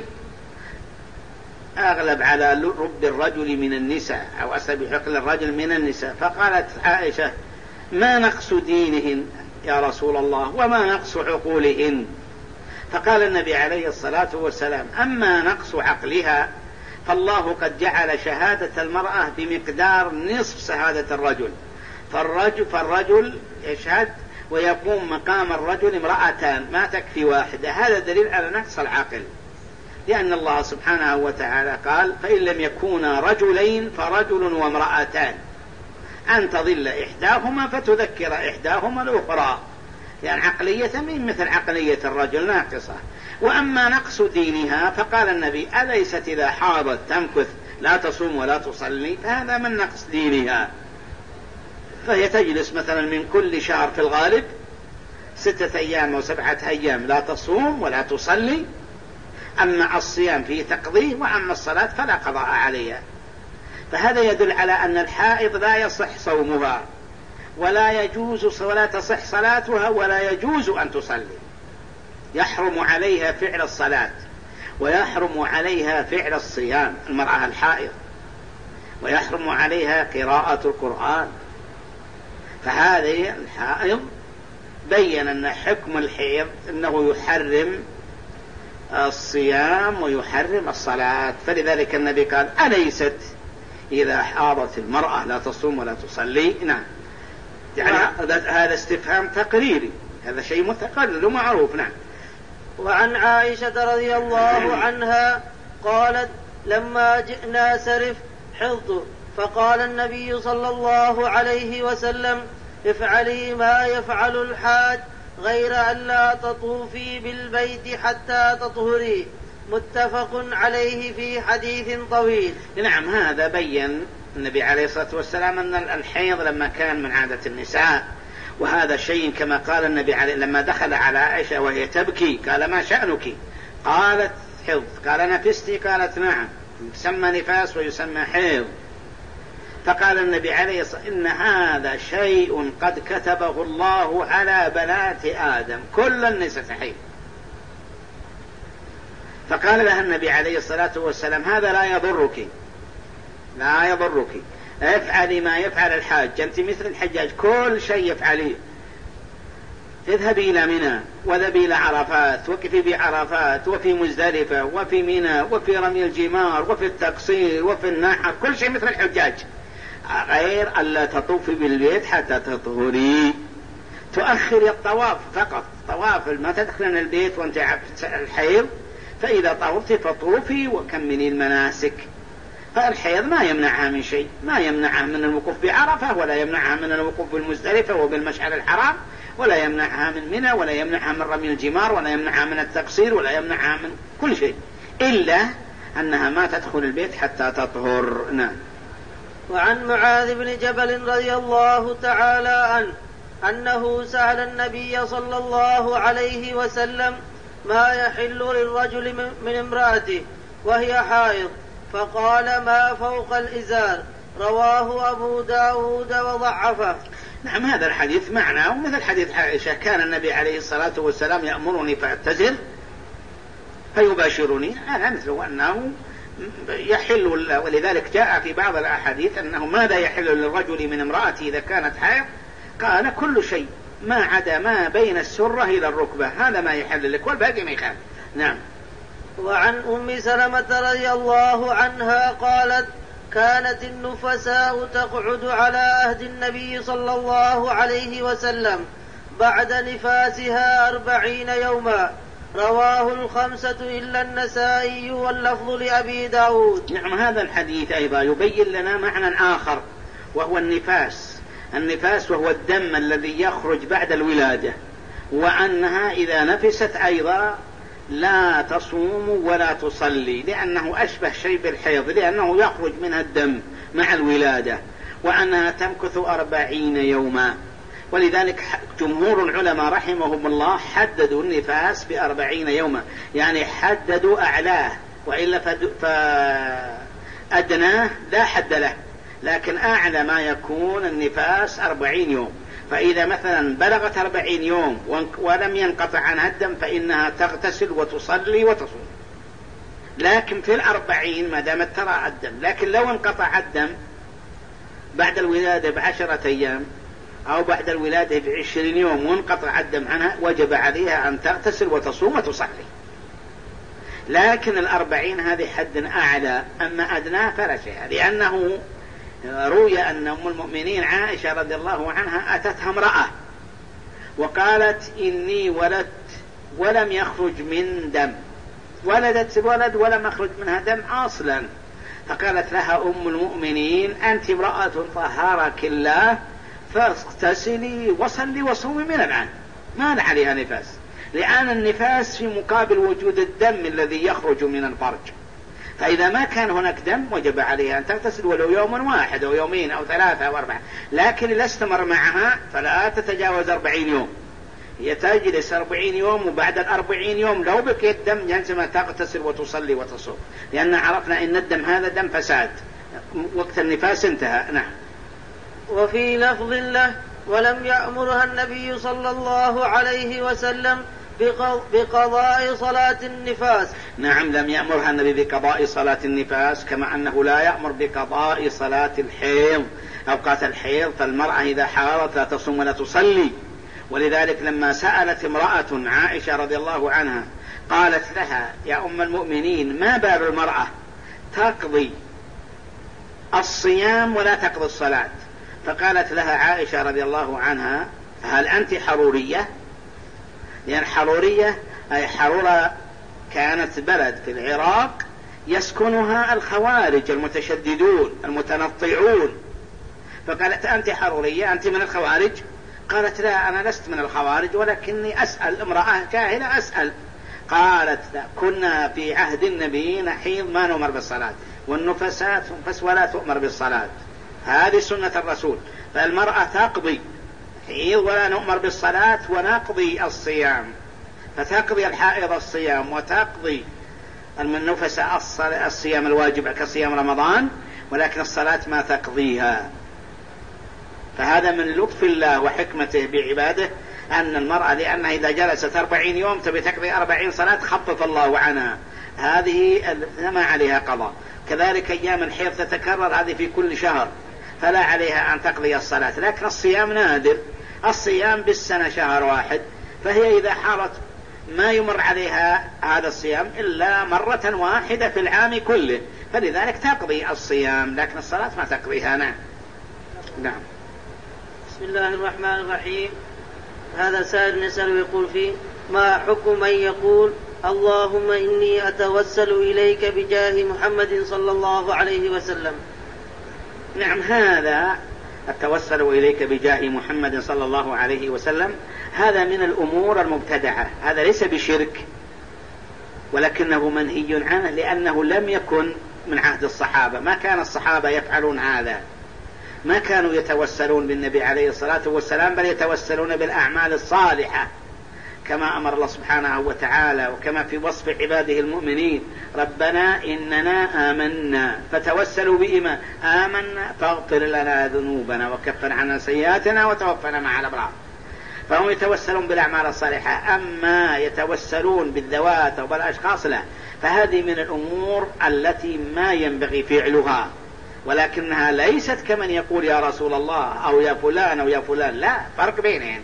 أغلب على رب الرجل من النساء أو أسلب عقل الرجل من النساء. فقالت عائشة ما نقص دينهن يا رسول الله وما نقص عقولهن؟ فقال النبي عليه الصلاة والسلام أما نقص عقلها فالله قد جعل شهادة المرأة بمقدار نصف شهادة الرجل، فالرجل, فالرجل يشهد ويقوم مقام الرجل امرأتان ما تكفي واحدة، هذا دليل على نقص العقل، لأن الله سبحانه وتعالى قال فإن لم يكونا رجلين فرجل وامرأتان أن تضل إحداهما فتذكر إحداهما الأخرى، لأن يعني عقلية من مثل عقلية الرجل ناقصة. وأما نقص دينها فقال النبي أليست إذا حاضت تمكث لا تصوم ولا تصلي؟ فهذا من نقص دينها. فهي تجلس مثلا من كل شهر في الغالب ستة أيام أو سبعة أيام لا تصوم ولا تصلي، أما الصيام فيه تقضيه، وأما الصلاة فلا قضاء عليها. فهذا يدل على أن الحائض لا يصح صومها ولا يجوز ولا تصح صلاتها ولا يجوز أن تصلي، يحرم عليها فعل الصلاة ويحرم عليها فعل الصيام المرأة الحائض، ويحرم عليها قراءة القرآن. فهذه الحائض بين أن حكم الحيض أنه يحرم الصيام ويحرم الصلاة، فلذلك النبي قال أليست إذا حاضت المرأة لا تصوم ولا تصلي؟ نعم، يعني هذا استفهام تقريري، هذا شيء متقرر ومعروف. نعم. وعن عائشة رضي الله عنها قالت لما جئنا سرف حضت، فقال النبي صلى الله عليه وسلم افعلي ما يفعل الحاج غير أن لا تطوفي بالبيت حتى تطهري، متفق عليه في حديث طويل. نعم، هذا بين النبي عليه الصلاة والسلام أن الحيض لما كان من عادة النساء، وهذا شيء كما قال النبي عليه لما دخل على عائشة وهي تبكي قال ما شأنك؟ قالت حيض. قال نفستي؟ قالت نعم، يسمى نفاس ويسمى حيض. فقال النبي عليه الصلاة والسلام إن هذا شيء قد كتبه الله على بنات آدم، كل النساء تحيض. فقال لها النبي عليه الصلاة والسلام هذا لا يضرك، لا يضرك، افعلي ما يفعل الحاج، أنت مثل الحجاج كل شيء يفعليه، اذهبي إلى منى وذهبي إلى عرفات، وقفي بعرفات وفي مزدلفة وفي منى وفي رمي الجمار وفي التقصير وفي النحر، كل شيء مثل الحجاج، غير ألا تطوفي بالبيت حتى تطهري، تؤخري الطواف فقط، طواف ما تدخلين البيت وانت الحيض، فإذا طوفتي فطوفي وكملي المناسك. فالحيض ما يمنعها من شيء، ما يمنعها من الوقوف بعرفة، ولا يمنعها من الوقوف بالمزدلفة وبالمشعر الحرام، ولا يمنعها من منى، ولا يمنعها من رمي الجمار، ولا يمنعها من التقصير، ولا يمنعها من كل شيء، إلا أنها ما تدخل البيت حتى تطهر. نعم. وعن معاذ بن جبل رضي الله تعالى عنه أنه سأل النبي صلى الله عليه وسلم ما يحل للرجل من امرأته وهي حائض، فقال ما فوق الإزار، رواه أبو داود وضعفه. نعم، هذا الحديث معناه مثل حديث عائشة، كان النبي عليه الصلاة والسلام يأمرني فأعتزل فيباشرني، هذا مثله أنه يحل، ولذلك جاء في بعض الأحاديث أنه ماذا يحل للرجل من امرأته إذا كانت حائض؟ قال كل شيء ما عدا ما بين السرة إلى الركبة، هذا ما يحل لك والباقي ما يخالف. نعم. وعن أم سلمة رضي الله عنها قالت كانت النفساء تقعد على عهد النبي صلى الله عليه وسلم بعد نفاسها أربعين يوما، رواه الخمسة إلا النسائي واللفظ لأبي داود. نعم، هذا الحديث أيضا يبين لنا معنى آخر، وهو النفاس. النفاس وهو الدم الذي يخرج بعد الولادة، وأنها إذا نفست أيضا لا تصوم ولا تصلي، لأنه أشبه شيء بالحيض، لأنه يخرج منها الدم مع الولادة، وأنها تمكث أربعين يوما. ولذلك جمهور العلماء رحمهم الله حددوا النفاس بأربعين يوما، يعني حددوا أعلاه، وإلا فأدناه لا حد له، لكن أعلى ما يكون النفاس أربعين يوم. فإذا مثلا بلغت أربعين يوم ولم ينقطع عنها الدم فإنها تغتسل وتصلي وتصوم، لكن في الأربعين ما دامت ترى الدم. لكن لو انقطع الدم بعد الولادة بعشرة أيام أو بعد الولادة بعشرين يوم وانقطع الدم عنها، وجب عليها أن تغتسل وتصوم وتصلي. لكن الأربعين هذه حد أعلى، أما أدناه فلا شيء، لأنه روي أن أم المؤمنين عائشة رضي الله عنها أتتها امرأة وقالت إني ولدت ولم يخرج من دم، ولدت ولد ولم يخرج منها دم أصلا. فقالت لها أم المؤمنين أنت امرأة طهارك الله، فاغتسلي وصلي وصومي من الآن، ما عليها نفاس، لأن النفاس في مقابل وجود الدم الذي يخرج من الفرج. فإذا ما كان هناك دم وجب عليها أن تغتسل ولو يوم واحد أو يومين أو ثلاثة أو أربعة، لكن إذا استمر معها فلا تتجاوز أربعين يوم، هي تجلس أربعين يوم، وبعد الأربعين يوم لو بقيت دم يلزم تغتسل وتصلي وتصوم، لأن عرفنا إن الدم هذا دم فساد، وقت النفاس انتهى. نعم. وفي لفظ له: ولم يأمرها النبي صلى الله عليه وسلم بقضاء صلاة النفاس. نعم، لم يأمرها النبي بقضاء صلاة النفاس، كما أنه لا يأمر بقضاء صلاة الحيض. أوقات الحيض فالمرأة إذا حارت لا تصوم ولا تصلي، ولذلك لما سألت امرأة عائشة رضي الله عنها قالت لها: يا أم المؤمنين، ما بال المرأة تقضي الصيام ولا تقضي الصلاة؟ فقالت لها عائشة رضي الله عنها: هل أنت حرورية؟ لأن حرورية أي حرورة كانت بلد في العراق يسكنها الخوارج المتشددون المتنطعون، فقالت: أنت حرورية، أنت من الخوارج؟ قالت: لا، أنا لست من الخوارج، ولكني أسأل، امرأة جاهلة أسأل. قالت: لا، كنا في عهد النبي نحيض ما نؤمر بالصلاة، والنفسات تنفس ولا تؤمر بالصلاة، هذه سنة الرسول، فالمرأة تقضي حيض ولا نؤمر بالصلاة ونقضي الصيام، فتقضي الحائض الصيام وتقضي النفس الصيام الواجب كصيام رمضان، ولكن الصلاة ما تقضيها. فهذا من لطف الله وحكمته بعباده أن المرأة لأنها إذا جلست أربعين يوم تبي تقضي أربعين صلاة خفف الله عنها، هذه ما عليها قضاء. كذلك أيام الحيض تتكرر، هذه في كل شهر، فلا عليها أن تقضي الصلاة، لكن الصيام نادر، الصيام بالسنة شهر واحد، فهي إذا حارت ما يمر عليها هذا الصيام إلا مرة واحدة في العام كله، فلذلك تقضي الصيام، لكن الصلاة ما تقضيها. نعم. نعم. بسم الله الرحمن الرحيم. هذا سائل يسأل ويقول فيه: ما حكم من يقول: اللهم إني أتوسل إليك بجاه محمد صلى الله عليه وسلم؟ نعم، هذا التوسل إليك بجاه محمد صلى الله عليه وسلم هذا من الأمور المبتدعة، هذا ليس بشرك، ولكنه منهي عنه، لأنه لم يكن من عهد الصحابة، ما كان الصحابة يفعلون هذا، ما كانوا يتوسلون بالنبي عليه الصلاة والسلام، بل يتوسلون بالأعمال الصالحة كما أمر الله سبحانه وتعالى، وكما في وصف عباده المؤمنين: ربنا إننا آمنا فتوسلوا بإيمان، آمنا فاغفر لنا ذنوبنا وكفر عنا سيئاتنا وتوفنا مع الأبرار. فهم يتوسلون بالأعمال الصالحة، أما يتوسلون بالذوات أو بالأشخاص لا، فهذه من الأمور التي ما ينبغي فعلها، ولكنها ليست كمن يقول يا رسول الله أو يا فلان أو يا فلان، لا فرق بينهم.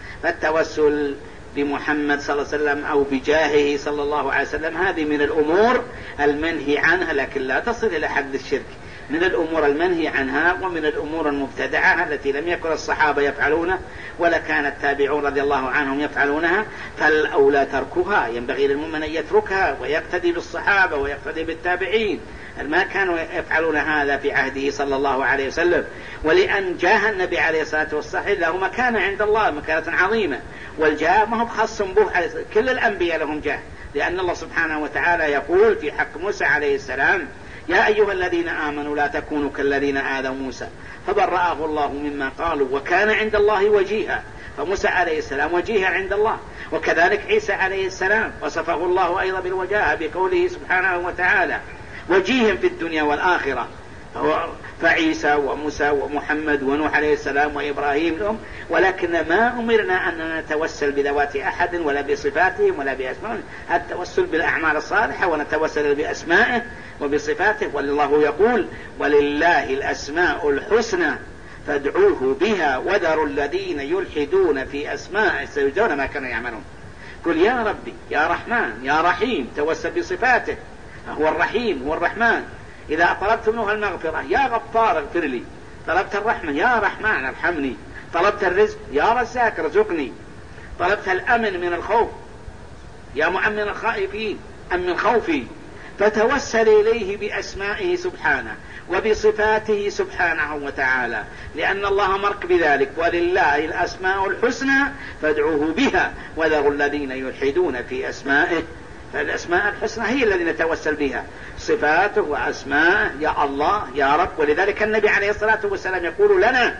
فالتوسل بمحمد صلى الله عليه وسلم أو بجاهه صلى الله عليه وسلم هذه من الأمور المنهي عنها، لكن لا تصل إلى حد الشرك، من الأمور المنهي عنها ومن الأمور المبتدعة التي لم يكن الصحابة يفعلونها ولا كان التابعون رضي الله عنهم يفعلونها، فالأولى تركها، ينبغي للمؤمن أن يتركها ويقتدي بالصحابة ويقتدي بالتابعين، ما كانوا يفعلون هذا في عهده صلى الله عليه وسلم. ولأن جاه النبي عليه الصلاة والسلام له مكانة عند الله، مكانة عظيمة، والجاه ما هو خاص به، كل الأنبياء لهم جاه، لأن الله سبحانه وتعالى يقول في حق موسى عليه السلام: يا أيها الذين آمنوا لا تكونوا كالذين آذوا موسى فبرأه الله مما قالوا وكان عند الله وجيها. فموسى عليه السلام وجيه عند الله، وكذلك عيسى عليه السلام وصفه الله أيضا بالوجاهة بقوله سبحانه وتعالى: وجيه في الدنيا والآخرة. فعيسى وموسى ومحمد ونوح عليه السلام وإبراهيم لهم، ولكن ما أمرنا أن نتوسل بذوات أحد ولا بصفاتهم ولا بأسمائهم، التوسل بالأعمال الصالحة ونتوسل بأسمائه وبصفاته. والله يقول: ولله الأسماء الحسنى فادعوه بها وذروا الذين يلحدون في أسمائه سيجزون ما كانوا يعملون. قل يا ربي يا رحمن يا رحيم، توسل بصفاته، هو الرحيم هو الرحمن. إذا طلبت منه المغفرة يا غفار اغفر لي، طلبت الرحمة يا رحمن ارحمني، طلبت الرزق يا رزاق ارزقني، طلبت الأمن من الخوف يا مؤمن الخائفين أمن خوفي، فتوسل إليه بأسمائه سبحانه وبصفاته سبحانه وتعالى، لأن الله أمرك بذلك: ولله الأسماء الحسنى فادعوه بها وذروا الذين يلحدون في أسمائه فالأسماء الحسنى هي الذي نتوسل بها، صفاته وأسماءه، يا الله يا رب. ولذلك النبي عليه الصلاة والسلام يقول لنا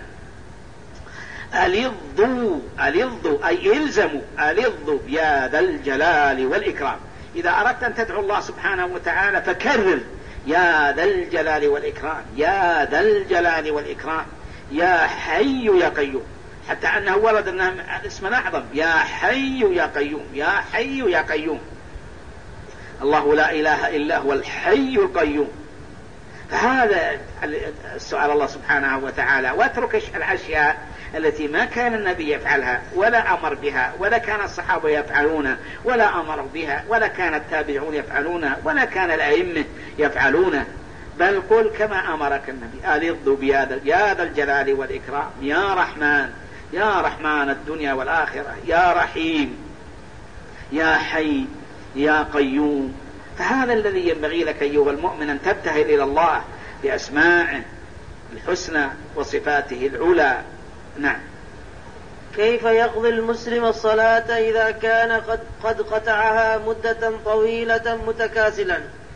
ألظوا ألظوا أي إلزموا ألظوا يا ذا الجلال والإكرام. إذا أردت أن تدعو الله سبحانه وتعالى فكرر يا ذا الجلال والإكرام، يا ذا الجلال والإكرام، يا حي يا قيوم، حتى أنه ورد أنه الاسم الأعظم يا حي يا قيوم، يا حي يا قيوم. الله لا إله إلا هو الحي القيوم. فهذا السؤال الله سبحانه وتعالى، واترك الأشياء التي ما كان النبي يفعلها ولا أمر بها ولا كان الصحابة يفعلونها ولا أمروا بها ولا كان التابعون يفعلونها ولا كان الأئمة يفعلونها، بل قل كما أمرك النبي ألظوا بيا يا ذا الجلال والإكرام، يا رحمن يا رحمن الدنيا والآخرة، يا رحيم يا حي يا قيوم. فهذا الذي ينبغي لك أيها المؤمن أن تبتهل إلى الله بأسمائه الحسنى وصفاته العلى. نعم. كيف يقضي المسلم الصلاة إذا كان قد, قد قطعها مدة طويلة متكاسلا؟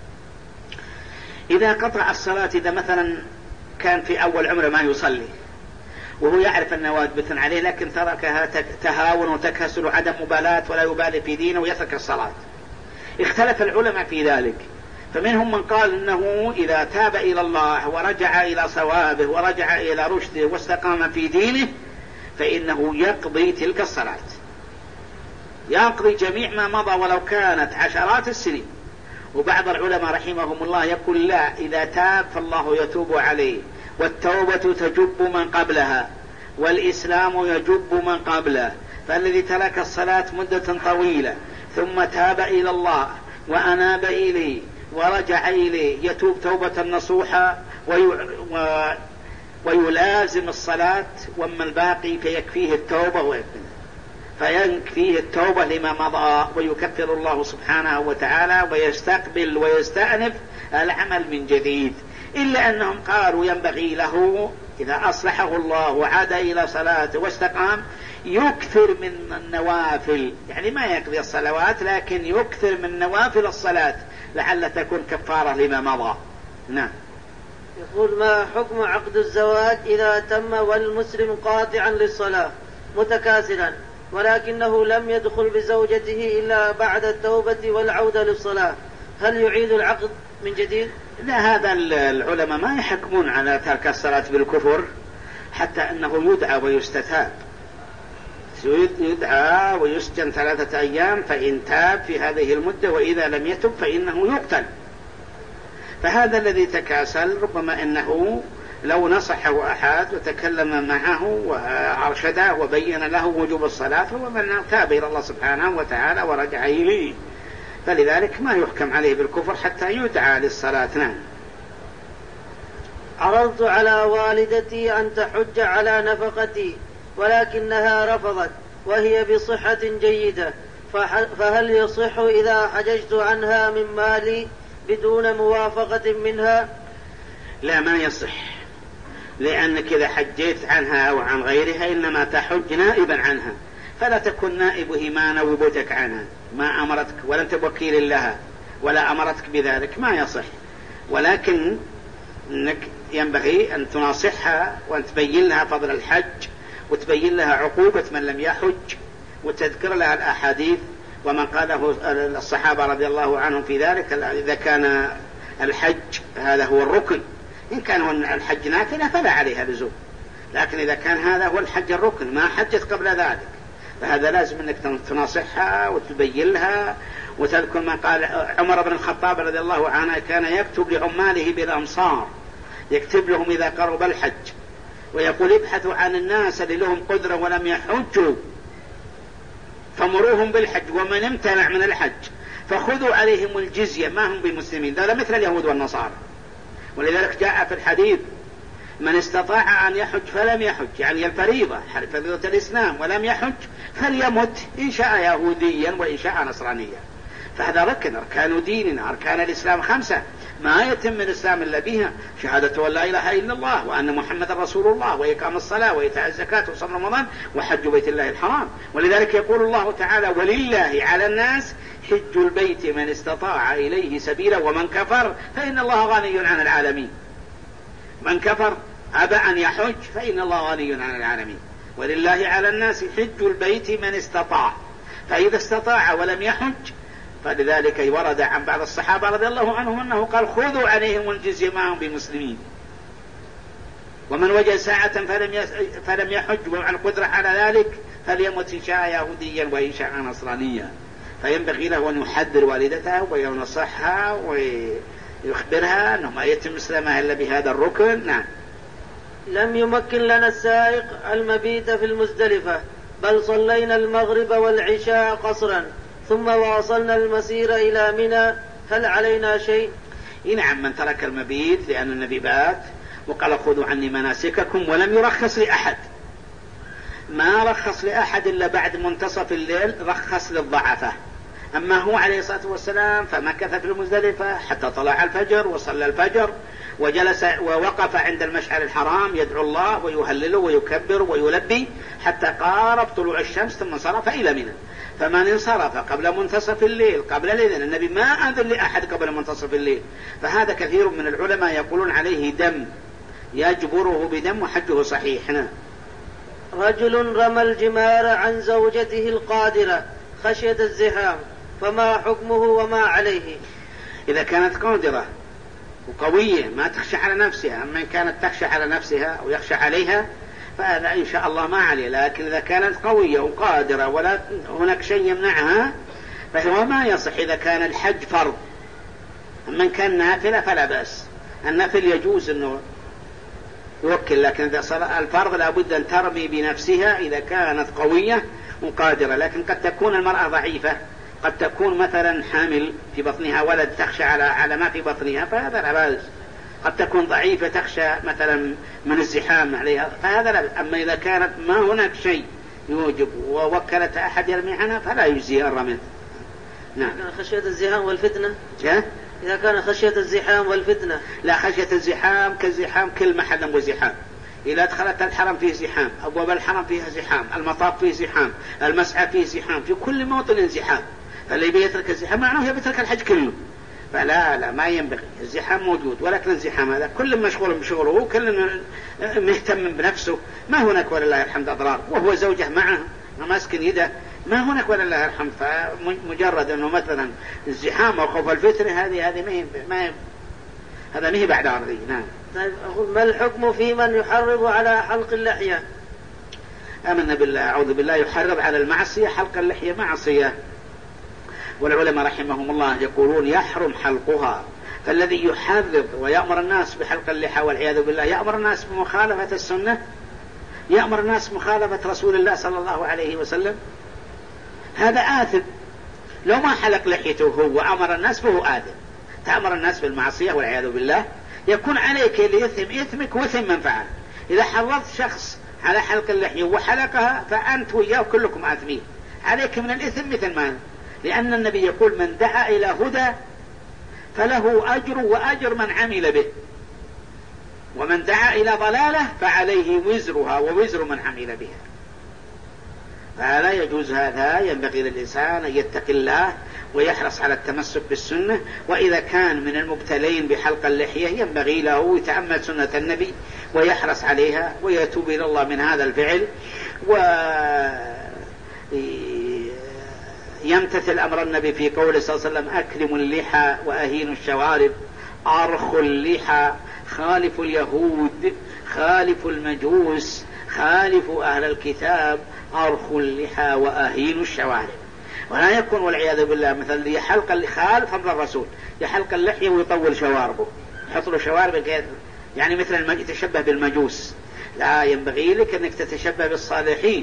إذا قطع الصلاة، إذا مثلا كان في أول عمره ما يصلي وهو يعرف أنه واجبة عليه لكن تركها تهاون وتكاسل وعدم مبالاة ولا يبالي في دينه ويترك الصلاة، اختلف العلماء في ذلك. فمنهم من قال إنه إذا تاب إلى الله ورجع إلى صوابه ورجع إلى رشده واستقام في دينه فإنه يقضي تلك الصلاة، يقضي جميع ما مضى ولو كانت عشرات السنين. وبعض العلماء رحمهم الله يقول لا، إذا تاب فالله يتوب عليه، والتوبة تجب من قبلها، والإسلام يجب من قبله. فالذي ترك الصلاة مدة طويلة ثم تاب إلى الله وأناب إليه ورجع إليه يتوب توبة نصوحة وي... و... ويلازم الصلاة، وأما الباقي فيكفيه التوبة ويكفيه فيكفيه التوبة لما مضى ويكفر الله سبحانه وتعالى ويستقبل ويستأنف العمل من جديد. إلا أنهم قالوا ينبغي له إذا أصلحه الله وعاد إلى صلاته واستقام يكثر من النوافل، يعني ما يقضي الصلوات لكن يكثر من نوافل الصلاة لعل تكون كفارة لما مضى. نعم. يقول ما حكم عقد الزواج إذا تم والمسلم قاطعا للصلاة متكاسلا ولكنه لم يدخل بزوجته إلا بعد التوبة والعودة للصلاة، هل يعيد العقد من جديد؟ لا، هذا العلماء ما يحكمون على ترك الصلاة بالكفر، حتى أنه يدعى ويستتاب، يدعى ويسجن ثلاثة أيام فإن تاب في هذه المدة، وإذا لم يتب فإنه يقتل. فهذا الذي تكاسل ربما أنه لو نصحه أحد وتكلم معه وأرشده وبين له وجوب الصلاة فهو من تاب إلى الله سبحانه وتعالى ورجع إليه، فلذلك ما يحكم عليه بالكفر حتى يدعى للصلاة. نعم. عرضت على والدتي أن تحج على نفقتي ولكنها رفضت وهي بصحة جيدة، فهل يصح إذا حججت عنها من مالي بدون موافقة منها؟ لا، ما يصح، لأنك إذا حجيت عنها أو عن غيرها إنما تحج نائبا عنها، فلا تكن نائبه ما نوبتك عنها، ما أمرتك ولا أنت وكيل لها ولا أمرتك بذلك، ما يصح. ولكن إنك ينبغي أن تناصحها وأن تبين لها فضل الحج وتبين لها عقوبة من لم يحج وتذكر لها الأحاديث وما قاله الصحابة رضي الله عنهم في ذلك. إذا كان الحج هذا هو الركن، إن كان الحج نافلة فلا عليها لزوم، لكن إذا كان هذا هو الحج الركن ما حجت قبل ذلك فهذا لازم أنك تناصحها وتبين لها وتذكر ما قال عمر بن الخطاب رضي الله عنه كان يكتب لعماله بالأمصار، يكتب لهم إذا قرب الحج ويقول ابحثوا عن الناس اللي لهم قدرة ولم يحجوا فمروهم بالحج، ومن امتنع من الحج فخذوا عليهم الجزية ما هم بمسلمين، ذا مثل اليهود والنصارى. ولذلك جاء في الحديث من استطاع أن يحج فلم يحج، يعني الفريضة فريضة الإسلام ولم يحج فليمت إن شاء يهوديا وإن شاء نصرانيا. فهذا ركن أركان ديننا، أركان الإسلام خمسة ما يتم الإسلام إلا بها، شهادة أن لا إله إلا الله وأن محمد رسول الله وإقام الصلاة وإيتاء الزكاة وصوم رمضان وحج بيت الله الحرام. ولذلك يقول الله تعالى ولله على الناس حج البيت من استطاع إليه سبيلا ومن كفر فإن الله غني عن العالمين. من كفر أبى أن يحج فإن الله غني عن العالمين. ولله على الناس حج البيت من استطاع، فإذا استطاع ولم يحج فلذلك ورد عن بعض الصحابة رضي الله عنهم أنه قال خذوا عليهم الجزية ما هم بمسلمين. ومن وجد ساعة فلم فلم يحج وعن القدرة على ذلك فليمت إن شاء يهوديا وإن شاء نصرانيا. فينبغي له أن يحذر والدته وينصحها ويخبرها أنه ما يتم إسلامها إلا بهذا الركن. نعم. لم يمكن لنا السائق المبيت في المزدلفة، بل صلينا المغرب والعشاء قصرا ثم واصلنا المسير إلى منى، هل علينا شيء؟ نعم، من ترك المبيت لأن النبي بات وقال خذوا عني مناسككم، ولم يرخص لأحد، ما رخص لأحد إلا بعد منتصف الليل، رخص للضعفة. أما هو عليه الصلاة والسلام فمكث في المزدلفة حتى طلع الفجر وصلى الفجر وجلس ووقف عند المشعر الحرام يدعو الله ويهلله ويكبر ويلبي حتى قارب طلوع الشمس ثم انصرف إلى منى. فمن انصرف قبل منتصف الليل قبل الإذن، النبي ما أذن لأحد قبل منتصف الليل، فهذا كثير من العلماء يقولون عليه دم يجبره بدم وحجه صحيح. نعم. رجل رمى الجمار عن زوجته القادرة خشية الزحام، فما حكمه وما عليه؟ إذا كانت قادرة وقوية ما تخشى على نفسها، أما إن كانت تخشى على نفسها أو يخشى عليها فهذا إن شاء الله ما عليه. لكن إذا كانت قوية وقادرة ولا هناك شيء يمنعها فهو ما يصح إذا كان الحج فرض. أما إن كان نافلة فلا بأس، النافل يجوز أنه يوكل، لكن إذا صار الفرض لابد أن ترمي بنفسها إذا كانت قوية وقادرة. لكن قد تكون المرأة ضعيفة، قد تكون مثلا حامل في بطنها ولد تخشى على على ما في بطنها فهذا لا بأس. قد تكون ضعيفة تخشى مثلا من الزحام عليها فهذا لا. أما إذا كانت ما هناك شيء يوجب ووكلت أحد يرمي عنها فلا يجزي الرمي. نعم. خشية الزحام والفتنة. جاء؟ إذا كان خشية الزحام والفتنة. لا، خشية الزحام كالزحام كل محل وزحام. إذا دخلت الحرم فيه زحام، أبواب الحرم فيها زحام، المطاف فيه زحام، المسعى فيه زحام، في كل موطن زحام، فاللي بيترك الزحام معناه بيترك الحج كله. فلا لا ما ينبغي، الزحام موجود ولكن الزحام هذا كل مشغول بشغله وكل مهتم بنفسه، ما هناك ولله الحمد أضرار، وهو زوجه معه ماسكن يده، ما هناك ولله الحمد. فمجرد أنه مثلا الزحام أو خوف الفتنة هذه هذه ما هذا ما هي بعد عرضي. نعم. طيب أقول ما الحكم في من يحرض على حلق اللحية؟ آمنا بالله أعوذ بالله، يحرض على المعصية، حلق اللحية معصية، والعلماء رحمهم الله يقولون يحرم حلقها. فالذي يحرض ويأمر الناس بحلق اللحى والعياذ بالله يأمر الناس بمخالفة السنة، يأمر الناس بمخالفة رسول الله صلى الله عليه وسلم، هذا آثم. لو ما حلق لحيته هو وأمر الناس فهو آثم. تأمر الناس بالمعصية والعياذ بالله يكون عليك ليثم إثمك وإثم من فعل. إذا حرضت شخص على حلق اللحية وحلقها فأنت وياه كلكم آثمين، عليك من الإثم مثل ما، لأن النبي يقول من دعا إلى هدى فله أجر وأجر من عمل به، ومن دعا إلى ضلالة فعليه وزرها ووزر من عمل بها. فلا يجوز هذا، ينبغي للإنسان أن يتقي الله ويحرص على التمسك بالسنة. وإذا كان من المبتلين بحلق اللحية ينبغي له يتأمل سنة النبي ويحرص عليها ويتوب إلى الله من هذا الفعل ويمتثل أمر النبي في قوله صلى الله عليه وسلم أكرموا اللحى وأهينوا الشوارب، أرخوا اللحى، خالفوا اليهود، خالفوا المجوس، خالفوا أهل الكتاب، أرخوا اللحى وأهينوا الشوارب. ولا يكون والعياذ بالله مثل يحلق اللي خالف أمر الرسول، يحلق اللحية ويطول شواربه، يحط له شوارب يعني مثل يتشبه بالمجوس. لا، ينبغي لك أنك تتشبه بالصالحين،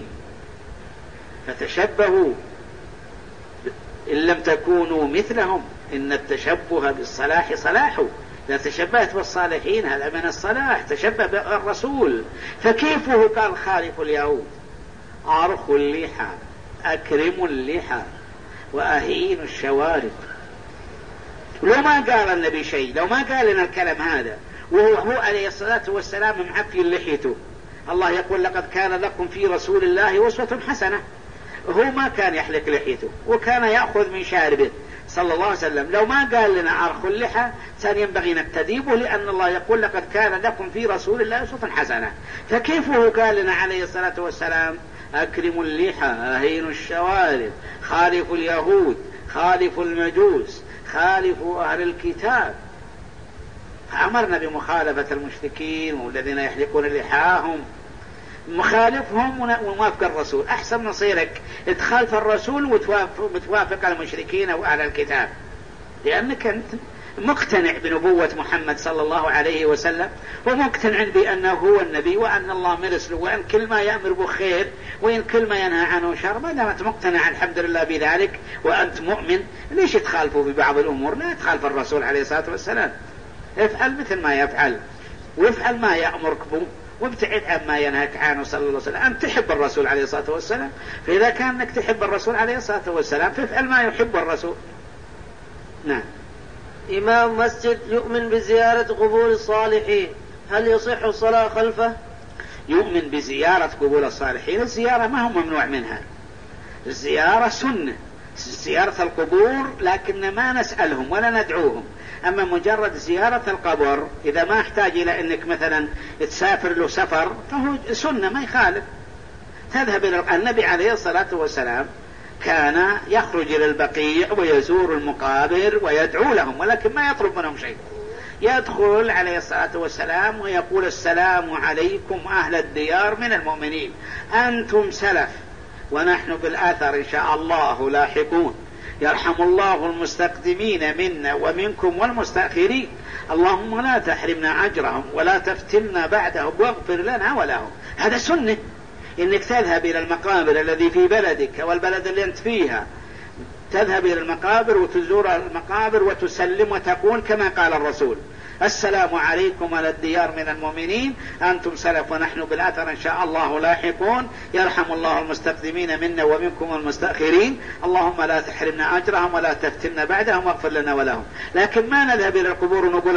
فتشبهوا إن لم تكونوا مثلهم، إن التشبه بالصلاح صلاحه. إذا تشبهت بالصالحين هذا من الصلاح، تشبه بالرسول. فكيف هو قال خالفوا اليهود، أرخوا اللحى، أكرموا اللحى وأهينوا الشوارب؟ لو ما قال النبي شيء، لو ما قال لنا الكلام هذا وهو هو عليه الصلاة والسلام معفي لحيته، الله يقول لقد كان لكم في رسول الله أسوة حسنة. هو ما كان يحلق لحيته وكان يأخذ من شاربه صلى الله عليه وسلم. لو ما قال لنا أرخوا اللحى كان ينبغي نكتديبه، لأن الله يقول لقد كان لكم في رسول الله أسوة حسنة. فكيف هو قال لنا عليه الصلاة والسلام أكرموا اللحى أهينوا الشوارب خالفوا اليهود خالفوا المجوس خالفوا أهل الكتاب، فأمرنا بمخالفة المشركين والذين يحلقون لحاهم، مخالفهم وموافق الرسول. أحسن مصيرك تخالف الرسول وتوافق المشركين أو أهل الكتاب، لأنك أنت مقتنع بنبوة محمد صلى الله عليه وسلم ومقتنع بأنه هو النبي وأن الله مرسله، وأن كل ما يأمر بخير وإن كل ما ينهى عنه شر. ما دام أنت مقتنع الحمد لله بذلك وأنت مؤمن، ليش تخالفوا في بعض الأمور؟ لا تخالف الرسول عليه الصلاة والسلام، افعل مثل ما يفعل وافعل ما يأمرك به وابتعد عما ينهاك عنه صلى الله عليه وسلم. أن تحب الرسول عليه الصلاة والسلام، فإذا كانك تحب الرسول عليه الصلاة والسلام فافعل ما يحب الرسول. نعم. إمام مسجد يؤمن بزيارة قبور الصالحين، هل يصح الصلاة خلفه؟ يؤمن بزيارة قبور الصالحين، الزيارة ما هو ممنوع منها، الزيارة سنة، زيارة القبور، لكن ما نسألهم ولا ندعوهم. أما مجرد زيارة القبر إذا ما احتاج إلى أنك مثلا تسافر له سفر فهو سنة ما يخالف. تذهب إلى النبي عليه الصلاة والسلام كان يخرج إلى البقيع ويزور المقابر ويدعو لهم، ولكن ما يطلب منهم شيء. يدخل عليه الصلاة والسلام ويقول السلام عليكم أهل الديار من المؤمنين، أنتم سلف ونحن بالآثر إن شاء الله لاحقون، يرحم الله المستقدمين منا ومنكم والمستأخرين، اللهم لا تحرمنا أجرهم ولا تفتنا بعدهم واغفر لنا ولهم. هذا سنة، إنك تذهب إلى المقابر الذي في بلدك والبلد اللي أنت فيها، تذهب إلى المقابر وتزور المقابر وتسلم وتقول كما قال الرسول السلام عليكم على الديار من المؤمنين، أنتم سلف ونحن بالأثر إن شاء الله لاحقون، يرحم الله المستقدمين منا ومنكم المستأخرين، اللهم لا تحرمنا أجرهم ولا تفتنا بعدهم واغفر لنا ولهم. لكن ما نذهب إلى القبور ونقول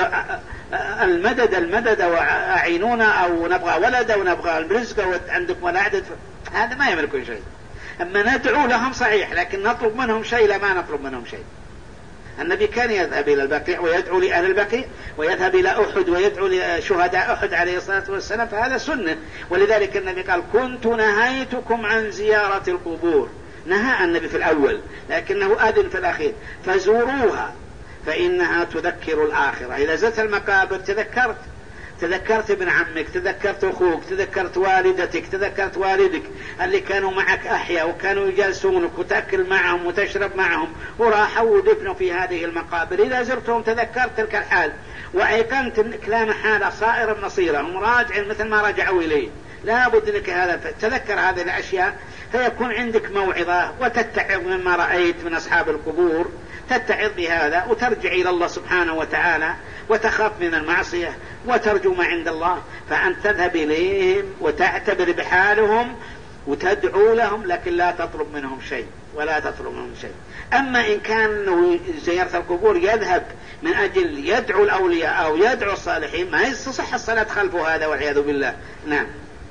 المدد المدد وأعينونا أو نبغى ولد أو نبغى الرزق وعندكم ولا عدد، هذا ما يملكون شيء. أما ندعو لهم صحيح، لكن نطلب منهم شيء لا، ما نطلب منهم شيء. النبي كان يذهب إلى البقيع ويدعو لأهل البقيع، ويذهب إلى أحد ويدعو لشهداء أحد عليه الصلاة والسلام، فهذا سنة. ولذلك النبي قال كنت نهيتكم عن زيارة القبور، نهى النبي في الأول لكنه آذن في الأخير، فزوروها فإنها تذكر الآخرة. إذا زرت المقابر تذكرت تذكرت ابن عمك، تذكرت أخوك، تذكرت والدتك، تذكرت والدك اللي كانوا معك أحياء وكانوا يجلسونك وتأكل معهم وتشرب معهم وراحوا ودفنوا في هذه المقابر. إذا زرتهم تذكرت تلك الحال وأيقنت أنك لا محالة صائر مصيرهم راجع مثل ما رجعوا إليه، لا بد لك هذا، تذكر هذه الأشياء فيكون عندك موعظة وتتعظ مما رأيت من أصحاب القبور، تتعظ بهذا وترجع إلى الله سبحانه وتعالى وتخاف من المعصية وترجو ما عند الله. فأنت تذهب إليهم وتعتبر بحالهم وتدعو لهم، لكن لا تطلب منهم شيء ولا تطلب منهم شيء. أما إن كان زيارة القبور يذهب من أجل يدعو الأولياء أو يدعو الصالحين ما يصح الصلاة خلفه هذا والعياذ بالله. نعم.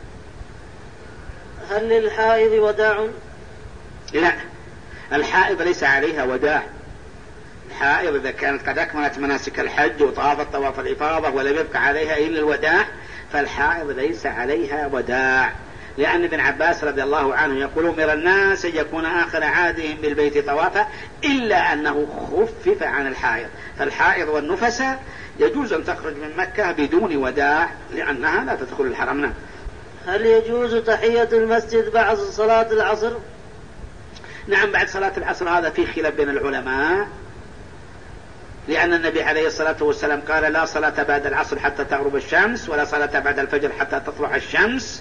هل للحائض وداع؟ لا، الحائض ليس عليها وداع. الحائض إذا كانت قد أكملت مناسك الحج وطافت طواف الإفاضة ولم يبقى عليها إلا الوداع فالحائض ليس عليها وداع، لأن ابن عباس رضي الله عنه يقول أمر الناس أن يكون آخر عادهم بالبيت طوافا إلا أنه خفف عن الحائض. فالحائض والنفساء يجوز أن تخرج من مكة بدون وداع لأنها لا تدخل الحرم. هل يجوز تحية المسجد بعد صلاة العصر؟ نعم، بعد صلاة العصر هذا في خلاف بين العلماء، لأن النبي عليه الصلاة والسلام قال لا صلاة بعد العصر حتى تغرب الشمس ولا صلاة بعد الفجر حتى تطلع الشمس،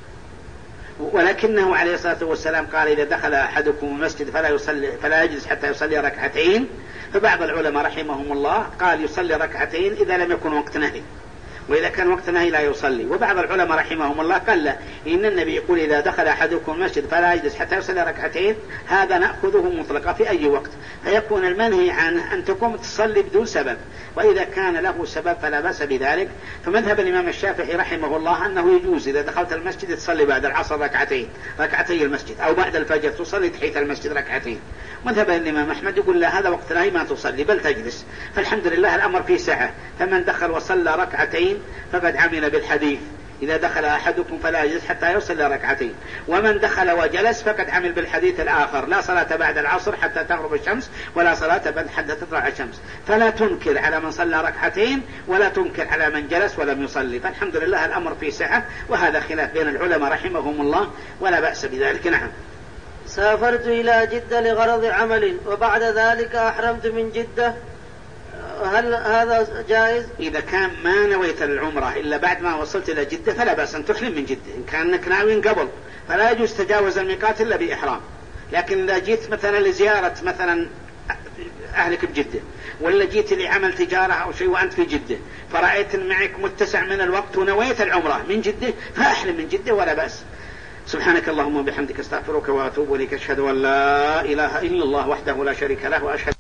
ولكنه عليه الصلاة والسلام قال إذا دخل أحدكم المسجد فلا يصلي فلا يجلس حتى يصلي ركعتين. فبعض العلماء رحمهم الله قال يصلي ركعتين إذا لم يكن وقت نهي، وإذا كان وقت نهي لا يصلي. وبعض العلماء رحمهم الله قال له إن النبي يقول إذا دخل أحدكم المسجد فلا يجلس حتى يصلي ركعتين، هذا نأخذه مطلقا في أي وقت، فيكون المنهي عنه أن تقوم تصلي بدون سبب، وإذا كان له سبب فلا بأس بذلك. فمذهب الإمام الشافعي رحمه الله أنه يجوز إذا دخلت المسجد تصلي بعد العصر ركعتين ركعتي المسجد، أو بعد الفجر تصلي تحية المسجد ركعتين. مذهب الإمام أحمد يقول لا، هذا وقت نهي ما تصلي بل تجلس. فالحمد لله الأمر فيه سعة، فمن دخل وصلى ركعتين فقد عمل بالحديث إذا دخل أحدكم فلا يجلس حتى يصلي ركعتين، ومن دخل وجلس فقد عمل بالحديث الآخر لا صلاة بعد العصر حتى تغرب الشمس ولا صلاة بعد حتى تطلع الشمس. فلا تنكر على من صلى ركعتين ولا تنكر على من جلس ولم يصلي. فالحمد لله الأمر فيه سعة، وهذا خلاف بين العلماء رحمهم الله ولا بأس بذلك. نعم. سافرت إلى جدة لغرض عمل وبعد ذلك أحرمت من جدة، هل هذا جائز؟ إذا كان ما نويت العمرة إلا بعد ما وصلت إلى جدة فلا بأس أن تحرم من جدة. إن كانك ناوي قبل فلا يجوز تجاوز الميقات إلا بإحرام. لكن إذا جيت مثلا لزيارة مثلا أهلك بجدة، ولا جيت لعمل تجارة أو شيء وأنت في جدة، فرأيت معك متسع من الوقت ونويت العمرة من جدة فأحرم من جدة ولا بأس. سبحانك اللهم وبحمدك استغفرك وأتوب إليك، أشهد أن لا إله إلا الله وحده لا شريك له، وأشهد